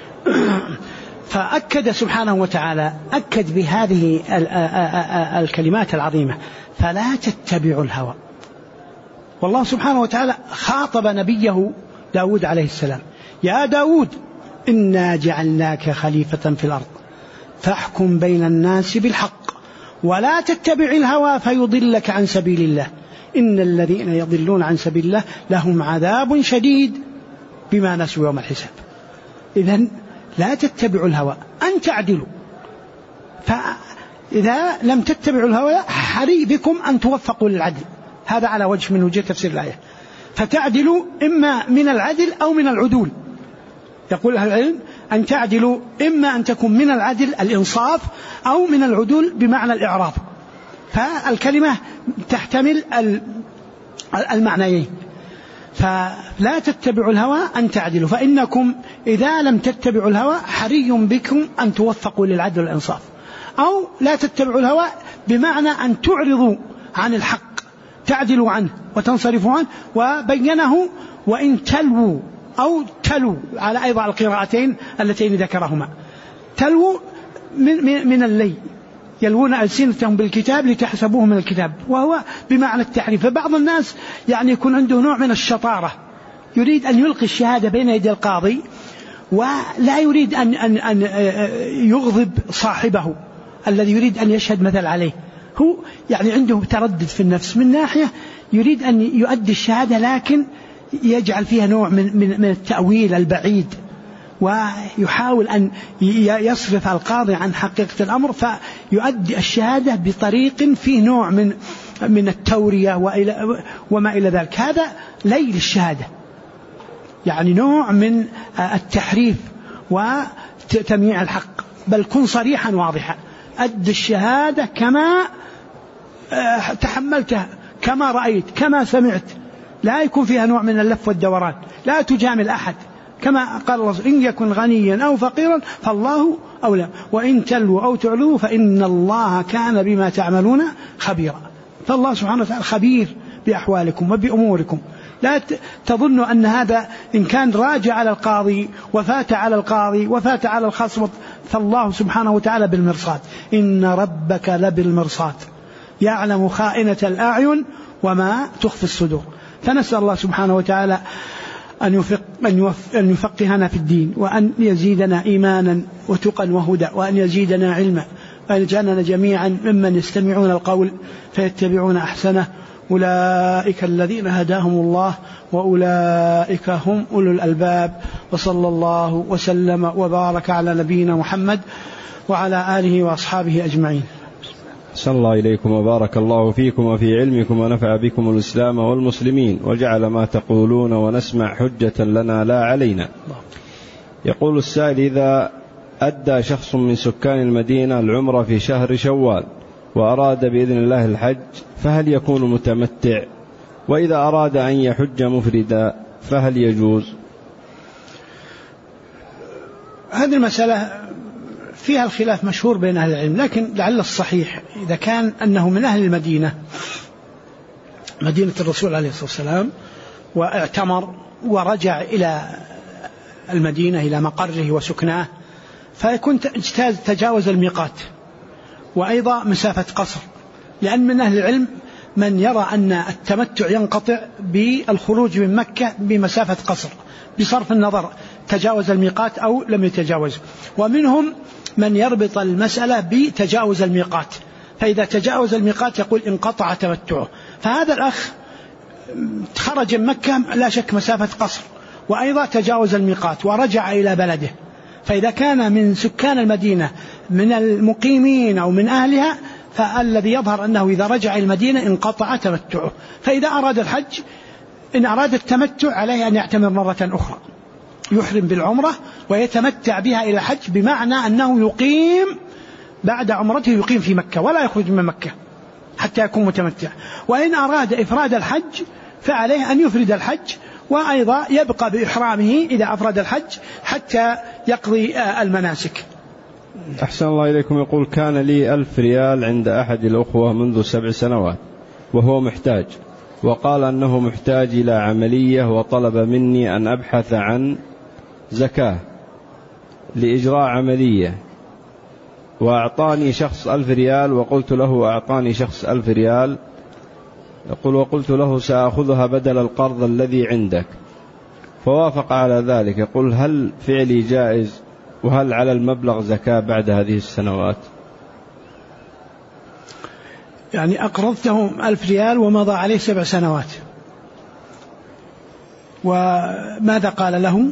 فأكد سبحانه وتعالى أكد بهذه الكلمات العظيمة فلا تتبعوا الهوى. والله سبحانه وتعالى خاطب نبيه داود عليه السلام يا داود إنا جعلناك خليفة في الأرض فاحكم بين الناس بالحق ولا تتبع الهوى فيضلك عن سبيل الله إن الذين يضلون عن سبيل الله لهم عذاب شديد بما نسوا يوم الحساب. إذن لا تتبعوا الهوى أن تعدلوا، فإذا لم تتبعوا الهوى حري بكم أن توفقوا للعدل. هذا على وجه من وجه تفسير الآية. فتعدلوا إما من العدل أو من العدول. يقول أهل العلم أن تعدلوا إما أن تكون من العدل الإنصاف أو من العدول بمعنى الإعراض. فالكلمة تحتمل المعنيين. فلا تتبعوا الهوى أن تعدلوا، فإنكم إذا لم تتبعوا الهوى حري بكم أن توفقوا للعدل والإنصاف. أو لا تتبعوا الهوى بمعنى أن تعرضوا عن الحق، تعدلوا عنه وتنصرفوا عنه. وبينه وإن تلووا أو تلو على أيضا القراءتين اللتين ذكرهما. تلو من اللي يلوون ألسنتهم بالكتاب لتحسبوه من الكتاب، وهو بمعنى التحريف. فبعض الناس يعني يكون عنده نوع من الشطارة، يريد أن يلقي الشهادة بين يدي القاضي ولا يريد أن يغضب صاحبه الذي يريد أن يشهد مثل عليه. هو يعني عنده تردد في النفس، من ناحية يريد أن يؤدي الشهادة لكن يجعل فيها نوع من التأويل البعيد، ويحاول أن يصرف القاضي عن حقيقة الأمر، فيؤدي الشهادة بطريق فيه نوع من التورية وما إلى ذلك. هذا ليل الشهادة، يعني نوع من التحريف وتمييع الحق. بل كن صريحا واضحا، أد الشهادة كما تحملتها، كما رأيت، كما سمعت، لا يكون فيها نوع من اللف والدوران. لا تجامل أحد، كما قال الله إن يكن غنيا أو فقيرا فالله أولى وإن تلوا أو تعلوا فإن الله كان بما تعملون خبيرا. فالله سبحانه وتعالى خبير بأحوالكم وبأموركم. لا تظنوا أن هذا إن كان راجع على القاضي وفات على القاضي وفات على الخصم، فالله سبحانه وتعالى بالمرصاد. إن ربك لبالمرصاد يعلم خائنة الأعين وما تخفي الصدور. فنسأل الله سبحانه وتعالى أن يفقهنا في الدين، وأن يزيدنا إيمانا وتقا وهدى، وأن يزيدنا علما، وأن يجعلنا جميعا ممن يستمعون القول فيتبعون أحسنه. أولئك الذين هداهم الله وأولئك هم أولو الألباب. وصلى الله وسلم وبارك على نبينا محمد وعلى آله وأصحابه أجمعين. صلى الله إليكم وبارك الله فيكم وفي علمكم ونفع بكم الإسلام والمسلمين، وجعل ما تقولون ونسمع حجة لنا لا علينا. يقول السائل: إذا أدى شخص من سكان المدينة العمرة في شهر شوال وأراد بإذن الله الحج، فهل يكون متمتع؟ وإذا أراد أن يحج مفردا فهل يجوز؟ هذه المسألة فيها الخلاف مشهور بين أهل العلم، لكن لعل الصحيح إذا كان أنه من أهل المدينة، مدينة الرسول عليه الصلاة والسلام، واعتمر ورجع إلى المدينة إلى مقره وسكناه، فيكون تجاوز الميقات، وأيضا مسافة قصر، لأن من أهل العلم من يرى أن التمتع ينقطع بالخروج من مكة بمسافة قصر بصرف النظر تجاوز الميقات أو لم يتجاوز، ومنهم من يربط المسألة بتجاوز الميقات، فإذا تجاوز الميقات يقول انقطع تمتعه. فهذا الأخ خرج من مكة لا شك مسافة قصر، وأيضا تجاوز الميقات ورجع إلى بلده، فإذا كان من سكان المدينة من المقيمين أو من أهلها، فالذي يظهر أنه إذا رجع إلى المدينة انقطع تمتعه. فإذا أراد الحج، إن أراد التمتع عليه أن يعتمر مرة أخرى، يحرم بالعمرة ويتمتع بها إلى الحج، بمعنى أنه يقيم بعد عمرته، يقيم في مكة ولا يخرج من مكة حتى يكون متمتع. وإن أراد إفراد الحج فعليه أن يفرد الحج، وأيضا يبقى بإحرامه إذا أفرد الحج حتى يقضي المناسك. أحسن الله إليكم. يقول: كان لي 1000 ريال عند أحد الأخوة منذ 7 سنوات وهو محتاج، وقال أنه محتاج إلى عملية، وطلب مني أن أبحث عن زكاة لإجراء عملية، وأعطاني شخص 1000 ريال، وقلت له أعطاني شخص 1000 ريال، يقول: وقلت له سأخذها بدل القرض الذي عندك، فوافق على ذلك. يقول: هل فعلي جائز؟ وهل على المبلغ زكاة بعد هذه السنوات؟ يعني أقرضته 1000 ريال ومضى عليه 7 سنوات، وماذا قال له؟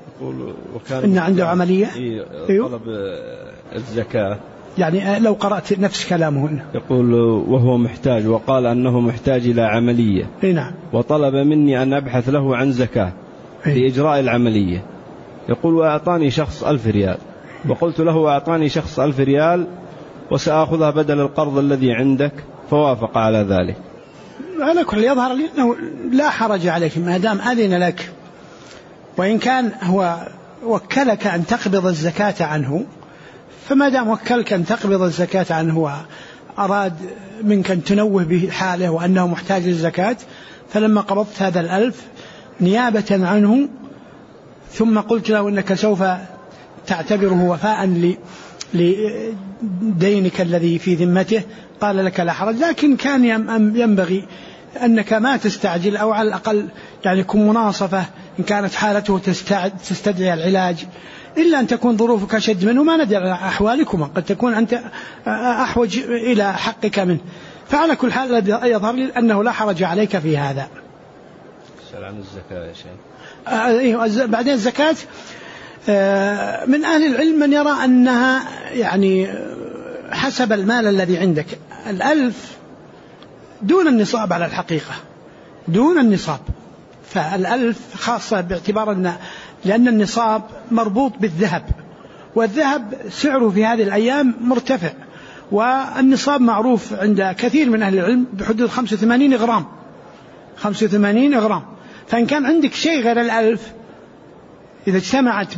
إن عنده عملية طلب الزكاة. يعني لو قرأت نفس كلامه هنا، يقول: وهو محتاج، وقال أنه محتاج إلى عملية، نعم، وطلب مني أن أبحث له عن زكاة لإجراء العملية. يقول: وأعطاني شخص 1000 ريال، وقلت له أعطاني شخص 1000 ريال وسأخذها بدل القرض الذي عندك، فوافق على ذلك. على كل يظهر لي أنه لا حرج عليك ما دام أذن لك، وإن كان هو وكلك أن تقبض الزكاة عنه، فما دام وكلك أن تقبض الزكاة عنه وأراد منك أن تنوه بحاله وأنه محتاج للزكاة، فلما قبضت هذا 1000 نيابة عنه ثم قلت له أنك سوف تعتبره وفاء لدينك الذي في ذمته، قال لك لا حرج. لكن كان ينبغي أنك ما تستعجل، أو على الأقل يعني يكون مناصفة إن كانت حالته تستدعي العلاج، إلا أن تكون ظروفك أشد منه، ما ندري على أحوالكما، قد تكون أنت أحوج إلى حقك منه. فعلى كل حال الذي يظهر لي أنه لا حرج عليك في هذا. عن الزكاة يا شيخ. بعدين الزكاة من أهل العلم من يرى أنها يعني حسب المال الذي عندك. 1000 دون النصاب على الحقيقة، دون النصاب، فال1000 خاصة باعتبار لأن النصاب مربوط بالذهب، والذهب سعره في هذه الأيام مرتفع، والنصاب معروف عند كثير من أهل العلم بحدود 85 غرام، 85 غرام. فإن كان عندك شيء غير 1000 إذا اجتمعت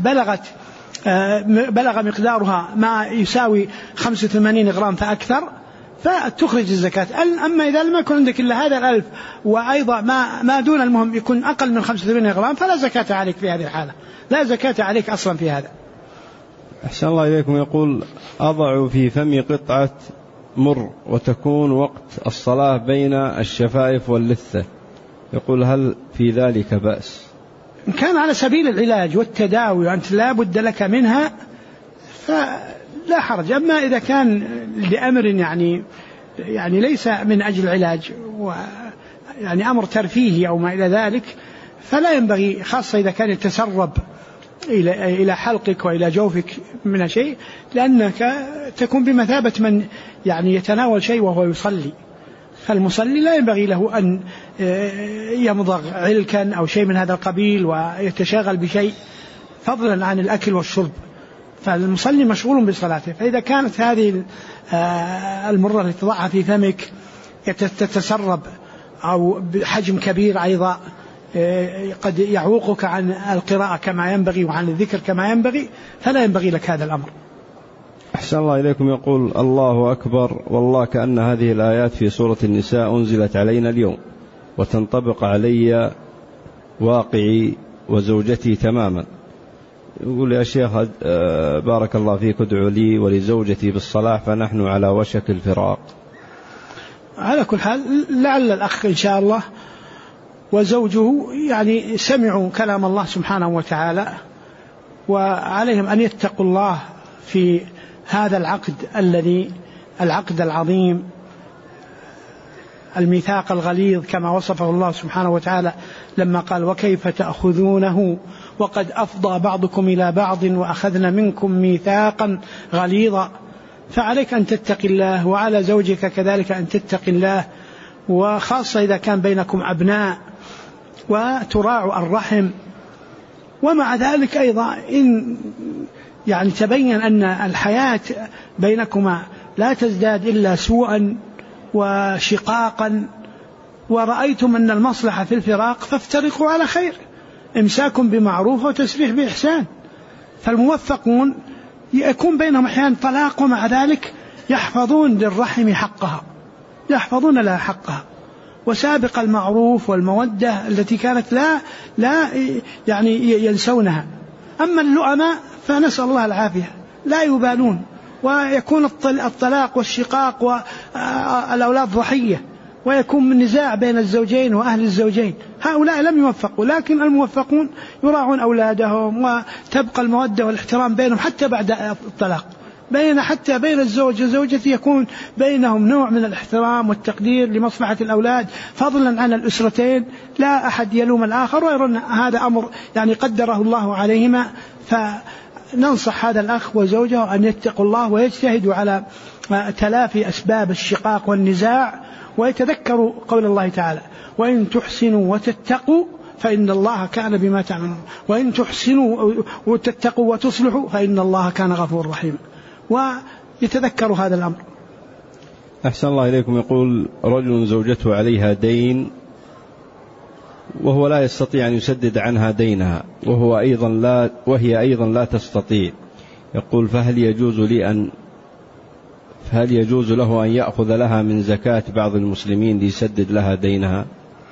بلغ مقدارها ما يساوي 85 غرام فأكثر، فتخرج الزكاة. أما إذا لم يكن عندك إلا هذا 1000 وأيضا ما دون المهم يكون أقل من 85 غرام، فلا زكاة عليك في هذه الحالة، لا زكاة عليك أصلا في هذا. أحسن الله إليكم. يقول: أضع في فمي قطعة مر وتكون وقت الصلاة بين الشفائف واللثة، يقول هل في ذلك بأس؟ إن كان على سبيل العلاج والتداوي وأنت لا بد لك منها فلا حرج. أما إذا كان لأمر يعني ليس من أجل العلاج يعني أمر ترفيهي أو ما إلى ذلك فلا ينبغي، خاصة إذا كان يتسرب إلى حلقك وإلى جوفك من شيء، لأنك تكون بمثابة من يعني يتناول شيء وهو يصلي. فالمصلي لا ينبغي له أن يمضغ علكا أو شيء من هذا القبيل ويتشاغل بشيء فضلا عن الأكل والشرب، فالمصلي مشغول بصلاته. فإذا كانت هذه المرة التي تضعها في فمك تتسرب أو بحجم كبير أيضا قد يعوقك عن القراءة كما ينبغي وعن الذكر كما ينبغي، فلا ينبغي لك هذا الأمر. أحسن الله إليكم. يقول الله أكبر والله كأن هذه الآيات في سورة النساء أنزلت علينا اليوم وتنطبق علي واقعي وزوجتي تماما. يقول يا شيخ بارك الله فيك ادعو لي ولزوجتي بالصلاح فنحن على وشك الفراق. على كل حال لعل الأخ إن شاء الله وزوجه يعني سمعوا كلام الله سبحانه وتعالى، وعليهم أن يتقوا الله في هذا العقد العظيم الميثاق الغليظ كما وصفه الله سبحانه وتعالى لما قال وكيف تأخذونه وقد أفضى بعضكم إلى بعض وأخذنا منكم ميثاقا غليظا. فعليك أن تتقي الله وعلى زوجك كذلك أن تتقي الله، وخاصة إذا كان بينكم أبناء وتراعوا الرحم. ومع ذلك أيضا إن يعني تبين أن الحياة بينكما لا تزداد إلا سوءا وشقاقا ورأيتم أن المصلحة في الفراق فافترقوا على خير، إمساك بمعروف وتسريح بإحسان. فالموفقون يكون بينهم أحيانا طلاق ومع ذلك يحفظون للرحم حقها، يحفظون لها حقها، وسابق المعروف والمودة التي كانت لا يعني ينسونها. أما اللؤماء فنسأل الله العافية لا يبالون، ويكون الطلاق والشقاق والأولاد ضحية، ويكون من نزاع بين الزوجين وأهل الزوجين. هؤلاء لم يوفقوا، لكن الموفقون يراعون أولادهم وتبقى المودة والاحترام بينهم حتى بعد الطلاق. حتى بين الزوج وزوجته يكون بينهم نوع من الاحترام والتقدير لمصلحة الأولاد فضلا عن الأسرتين، لا أحد يلوم الآخر ويرون هذا أمر يعني قدره الله عليهما. فننصح هذا الأخ وزوجه أن يتقوا الله ويجتهدوا على تلافي أسباب الشقاق والنزاع، ويتذكروا قول الله تعالى وإن تحسنوا وتتقوا فإن الله كان بما تعملون، وإن تحسنوا وتتقوا وتصلحوا فإن الله كان غفور رحيم، ويتذكروا هذا الأمر. أحسن الله إليكم. يقول رجل زوجته عليها دين وهو لا يستطيع أن يسدد عنها دينها وهي أيضا لا تستطيع. يقول فهل يجوز له أن يأخذ لها من زكاة بعض المسلمين ليسدد لها دينها؟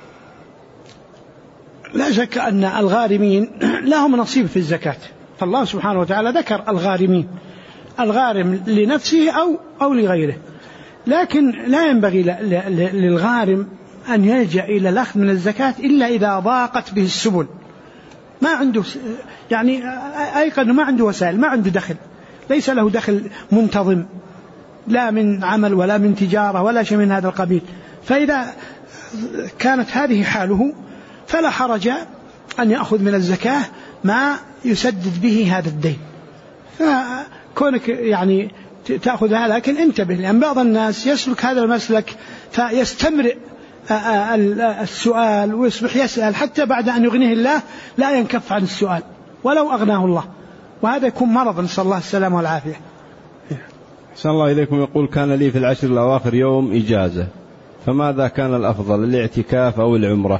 لا شك أن الغارمين لهم نصيب في الزكاة، فالله سبحانه وتعالى ذكر الغارمين، الغارم لنفسه أو لغيره، لكن لا ينبغي للغارم أن يلجأ إلى الأخذ من الزكاة إلا إذا ضاقت به السبل، ما عنده يعني أيقن ما عنده وسائل، ما عنده دخل، ليس له دخل منتظم لا من عمل ولا من تجارة ولا شيء من هذا القبيل. فإذا كانت هذه حاله فلا حرج أن يأخذ من الزكاة ما يسدد به هذا الدين. فكونك يعني تأخذ هذا، لكن انتبه، لأن بعض الناس يسلك هذا المسلك فيستمرئ السؤال ويصبح يسأل حتى بعد أن يغنيه الله لا ينكف عن السؤال ولو أغناه الله، وهذا يكون مرض، نسأل الله السلامة والعافية. أحسن الله إليكم. يقول كان لي في العشر الأواخر يوم إجازة، فماذا كان الأفضل، الاعتكاف أو العمرة؟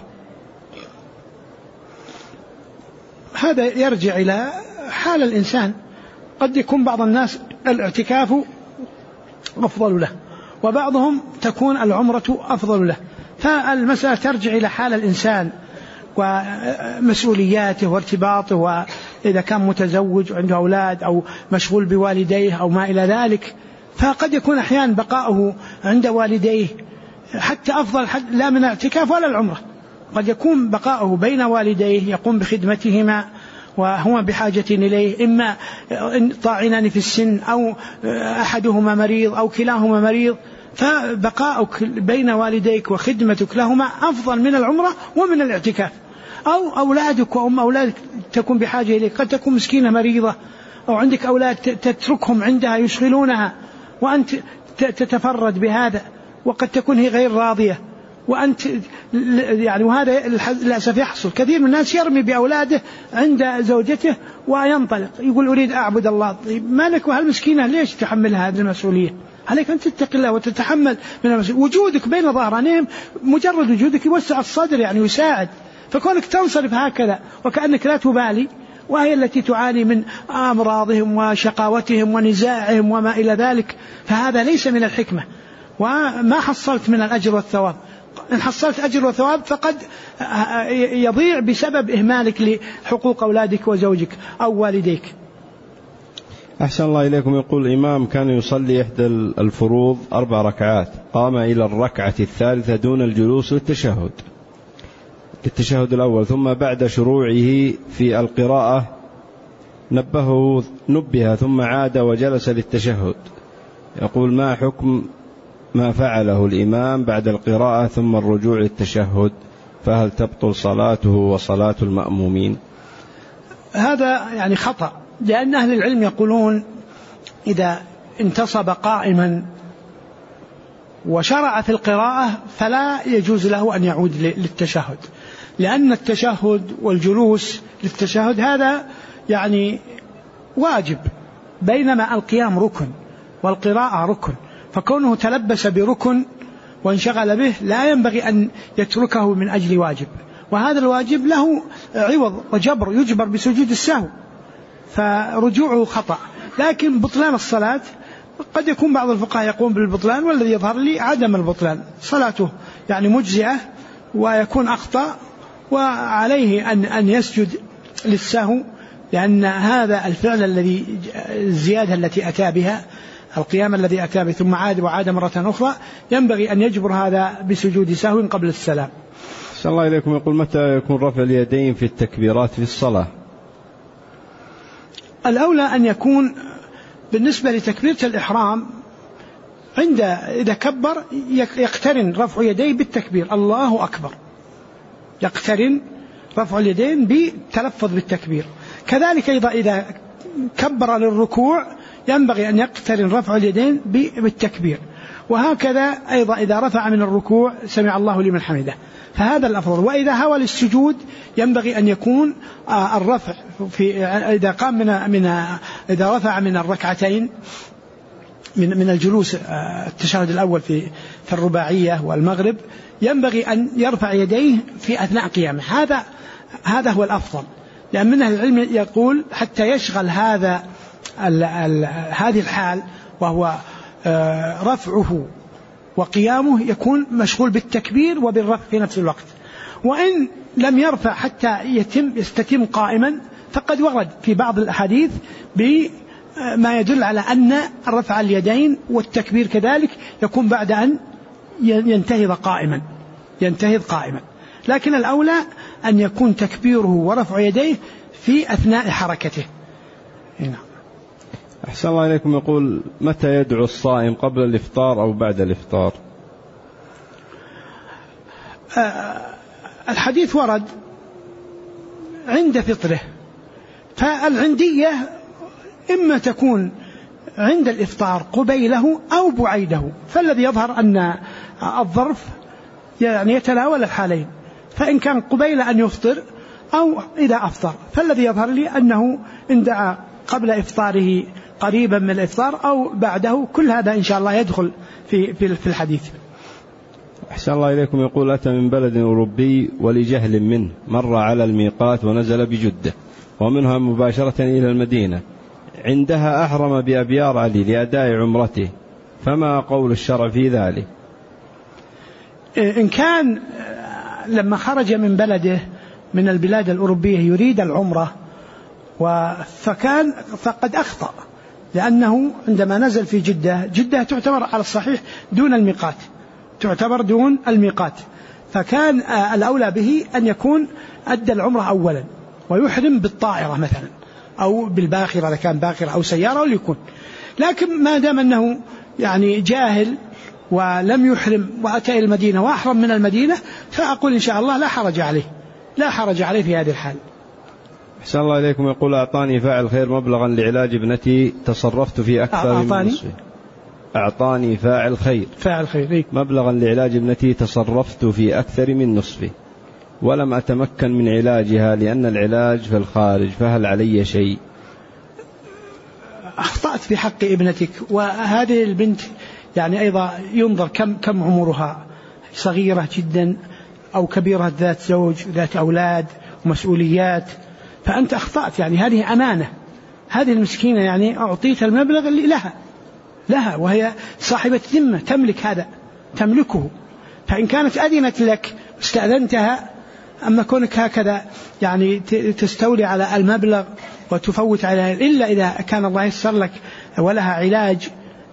هذا يرجع إلى حال الإنسان، قد يكون بعض الناس الاعتكاف أفضل له، وبعضهم تكون العمرة أفضل له، فالمسألة ترجع إلى حال الإنسان ومسؤولياته وارتباطه، وإذا كان متزوج وعنده أولاد أو مشغول بوالديه أو ما إلى ذلك، فقد يكون أحيانا بقاؤه عند والديه حتى أفضل لا من الاعتكاف ولا العمرة، قد يكون بقاؤه بين والديه يقوم بخدمتهما وهما بحاجة إليه، إما طاعنان في السن أو أحدهما مريض أو كلاهما مريض، فبقاؤك بين والديك وخدمتك لهما أفضل من العمرة ومن الاعتكاف. أو أولادك وأم أولادك تكون بحاجة إليك، قد تكون مسكينة مريضة أو عندك أولاد تتركهم عندها يشغلونها وأنت تتفرد بهذا، وقد تكون هي غير راضية وأنت يعني، وهذا للأسف يحصل. كثير من الناس يرمي بأولاده عند زوجته وينطلق يقول أريد أعبد الله. مالك وهالمسكينة ليش تحمل هذه المسؤولية؟ عليك أن تتقي الله وتتحمل من المسؤولية. وجودك بين ظهرانهم، مجرد وجودك يوسع الصدر يعني ويساعد، فكونك تنصرف هكذا وكأنك لا تبالي، وهي التي تعاني من أمراضهم وشقاوتهم ونزاعهم وما إلى ذلك، فهذا ليس من الحكمة، وما حصلت من الأجر والثواب. إن حصلت أجر وثواب فقد يضيع بسبب إهمالك لحقوق أولادك وزوجك أو والديك. أحسن الله إليكم. يقول الإمام كان يصلي إحدى الفروض 4 ركعات، قام إلى الركعة الثالثة دون الجلوس للتشهد الأول، ثم بعد شروعه في القراءة نبه ثم عاد وجلس للتشهد. يقول ما حكم ما فعله الإمام بعد القراءة ثم الرجوع للتشهد؟ فهل تبطل صلاته وصلاة المأمومين؟ هذا يعني خطأ، لأن أهل العلم يقولون إذا انتصب قائما وشرع في القراءة فلا يجوز له أن يعود للتشهد، لأن التشهد والجلوس للتشهد هذا يعني واجب، بينما القيام ركن والقراءة ركن، فكونه تلبس بركن وانشغل به لا ينبغي أن يتركه من أجل واجب، وهذا الواجب له عوض وجبر يجبر بسجود السهو، فرجوعه خطأ. لكن بطلان الصلاة قد يكون بعض الفقهاء يقوم بالبطلان، والذي يظهر لي عدم البطلان، صلاته يعني مجزئة ويكون أخطأ، وعليه أن يسجد للسهو، لأن هذا الفعل الذي الزيادة التي أتى بها، القيام الذي أتى به ثم عاد مرة أخرى، ينبغي أن يجبر هذا بسجود سهو قبل السلام. صلى الله عليكم. يقول متى يكون رفع اليدين في التكبيرات في الصلاة؟ الأولى أن يكون بالنسبة لتكبيرة الإحرام إذا كبر يقترن رفع يديه بالتكبير، الله أكبر، يقترن رفع اليدين بتلفظ بالتكبير. كذلك إذا كبر للركوع ينبغي أن يقترن رفع اليدين بالتكبير، وهكذا أيضا إذا رفع من الركوع سمع الله لمن حمده، فهذا الأفضل. وإذا هوى للسجود ينبغي أن يكون الرفع إذا قام إذا رفع من الركعتين من الجلوس التشهد الأول في الرباعية والمغرب، ينبغي أن يرفع يديه في أثناء قيامه، هذا هو الأفضل، لأن من أهل العلم يقول حتى يشغل هذه الحال وهو رفعه وقيامه يكون مشغول بالتكبير وبالرفع في نفس الوقت. وإن لم يرفع حتى يستتم قائما فقد ورد في بعض الأحاديث بما يدل على أن رفع اليدين والتكبير كذلك يكون بعد أن ينتهض قائما، لكن الأولى أن يكون تكبيره ورفع يديه في أثناء حركته. هنا. أحسن الله إليكم. يقول متى يدعو الصائم، قبل الإفطار أو بعد الإفطار؟ الحديث ورد عند فطره، فالعندية إما تكون عند الإفطار قبيله أو بعيده، فالذي يظهر أن الظرف يعني يتناول الحالين، فإن كان قبيل أن يفطر أو إذا أفطر، فالذي يظهر لي أنه إن دعا قبل إفطاره قريبا من الإفطار أو بعده، كل هذا إن شاء الله يدخل في الحديث. أحسن الله إليكم. يقول أتى من بلد أوروبي ولجهل منه مر على الميقات ونزل بجدة ومنها مباشرة إلى المدينة، عندها أحرم بأبيار علي لأداء عمرته، فما قول الشرع في ذلك؟ إن كان لما خرج من بلده من البلاد الأوروبية يريد العمرة فقد أخطأ، لأنه عندما نزل في جدة تعتبر على الصحيح دون الميقات، فكان الأولى به أن يكون أدى العمرة أولا ويحرم بالطائرة مثلا أو بالباخرة إذا كان باخرة أو سيارة وليكن. لكن ما دام أنه يعني جاهل ولم يحرم وأتى إلى المدينة وأحرم من المدينة، فأقول إن شاء الله لا حرج عليه، لا حرج عليه في هذه الحال. أحسن الله إليكم. يقول: أعطاني فاعل خير مبلغا لعلاج ابنتي تصرفت في أكثر من نصفه. أعطاني فاعل خير مبلغا لعلاج ابنتي تصرفت في أكثر من نصفه ولم أتمكن من علاجها لأن العلاج في الخارج، فهل علي شيء؟ أخطأت في حق ابنتك. وهذه البنت يعني أيضا ينظر كم عمرها، صغيرة جدا أو كبيرة ذات زوج ذات أولاد ومسؤوليات، فأنت أخطأت. يعني هذه أمانة، هذه المسكينة يعني أعطيت المبلغ اللي لها وهي صاحبة ذمة تملك هذا تملكه، فإن كانت أذنت لك استأذنتها. أما كونك هكذا يعني تستولي على المبلغ وتفوت عليه إلا إذا كان الله يسر لك ولها علاج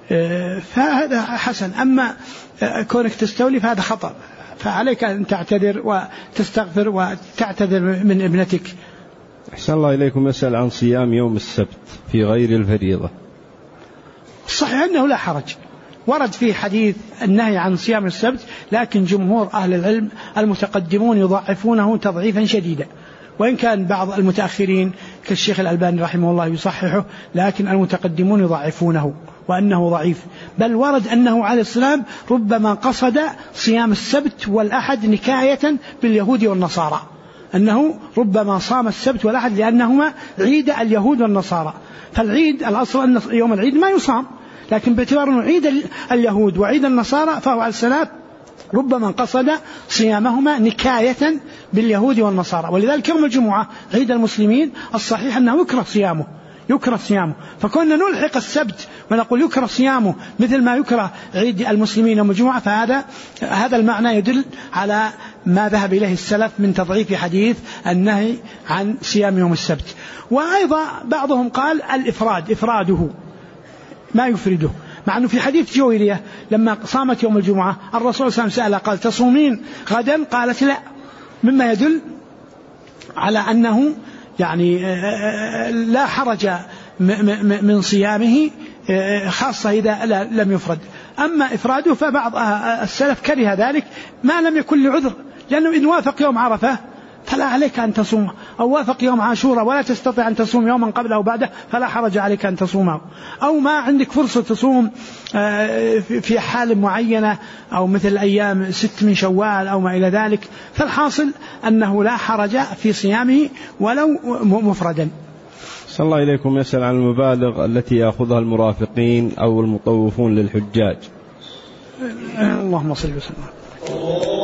فهذا حسن. أما كونك تستولي فهذا خطأ، فعليك أن تعتذر وتستغفر وتعتذر من ابنتك. أحسن الله إليكم. يسأل عن صيام يوم السبت في غير الفريضة. الصحيح أنه لا حرج، ورد في حديث النهي عن صيام السبت، لكن جمهور أهل العلم المتقدمون يضعفونه تضعيفا شديدا، وإن كان بعض المتأخرين كالشيخ الألباني رحمه الله يصححه، لكن المتقدمون يضعفونه وأنه ضعيف. بل ورد أنه عليه السلام ربما قصد صيام السبت والأحد نكاية باليهود والنصارى، أنه ربما صام السبت والأحد لأنهما عيد اليهود والنصارى. فالعيد الأصل أن يوم العيد ما يصام، لكن باعتبار أنه عيد اليهود وعيد النصارى فهو عليه السلام ربما قصد صيامهما نكاية باليهود والنصارى. ولذلك يوم الجمعة عيد المسلمين الصحيح أنه يكره صيامه. فكنا نلحق السبت ونقول يكره صيامه مثل ما يكره عيد المسلمين يوم الجمعة، فهذا المعنى يدل على ما ذهب إليه السلف من تضعيف حديث النهي عن صيام يوم السبت. وأيضا بعضهم قال الإفراد إفراده ما يفرده، مع أنه في حديث جويرية لما صامت يوم الجمعة الرسول صلى الله عليه وسلم سأل قال تصومين غدا؟ قالت لا، مما يدل على أنه يعني لا حرج من صيامه خاصة إذا لم يفرد. أما إفراده فبعض السلف كره ذلك ما لم يكن لعذر، لأنه إن وافق يوم عرفة فلا عليك أن تصوم، أو وافق يوم عاشوراء ولا تستطيع أن تصوم يوما قبله أو بعده فلا حرج عليك أن تصومه، أو ما عندك فرصة تصوم في حال معينة أو مثل أيام 6 من شوال أو ما إلى ذلك. فالحاصل أنه لا حرج في صيامه ولو مفردا. صلى الله إليكم. يسأل عن المبالغ التي يأخذها المرافقين أو المطوفون للحجاج. اللهم صل وسلم.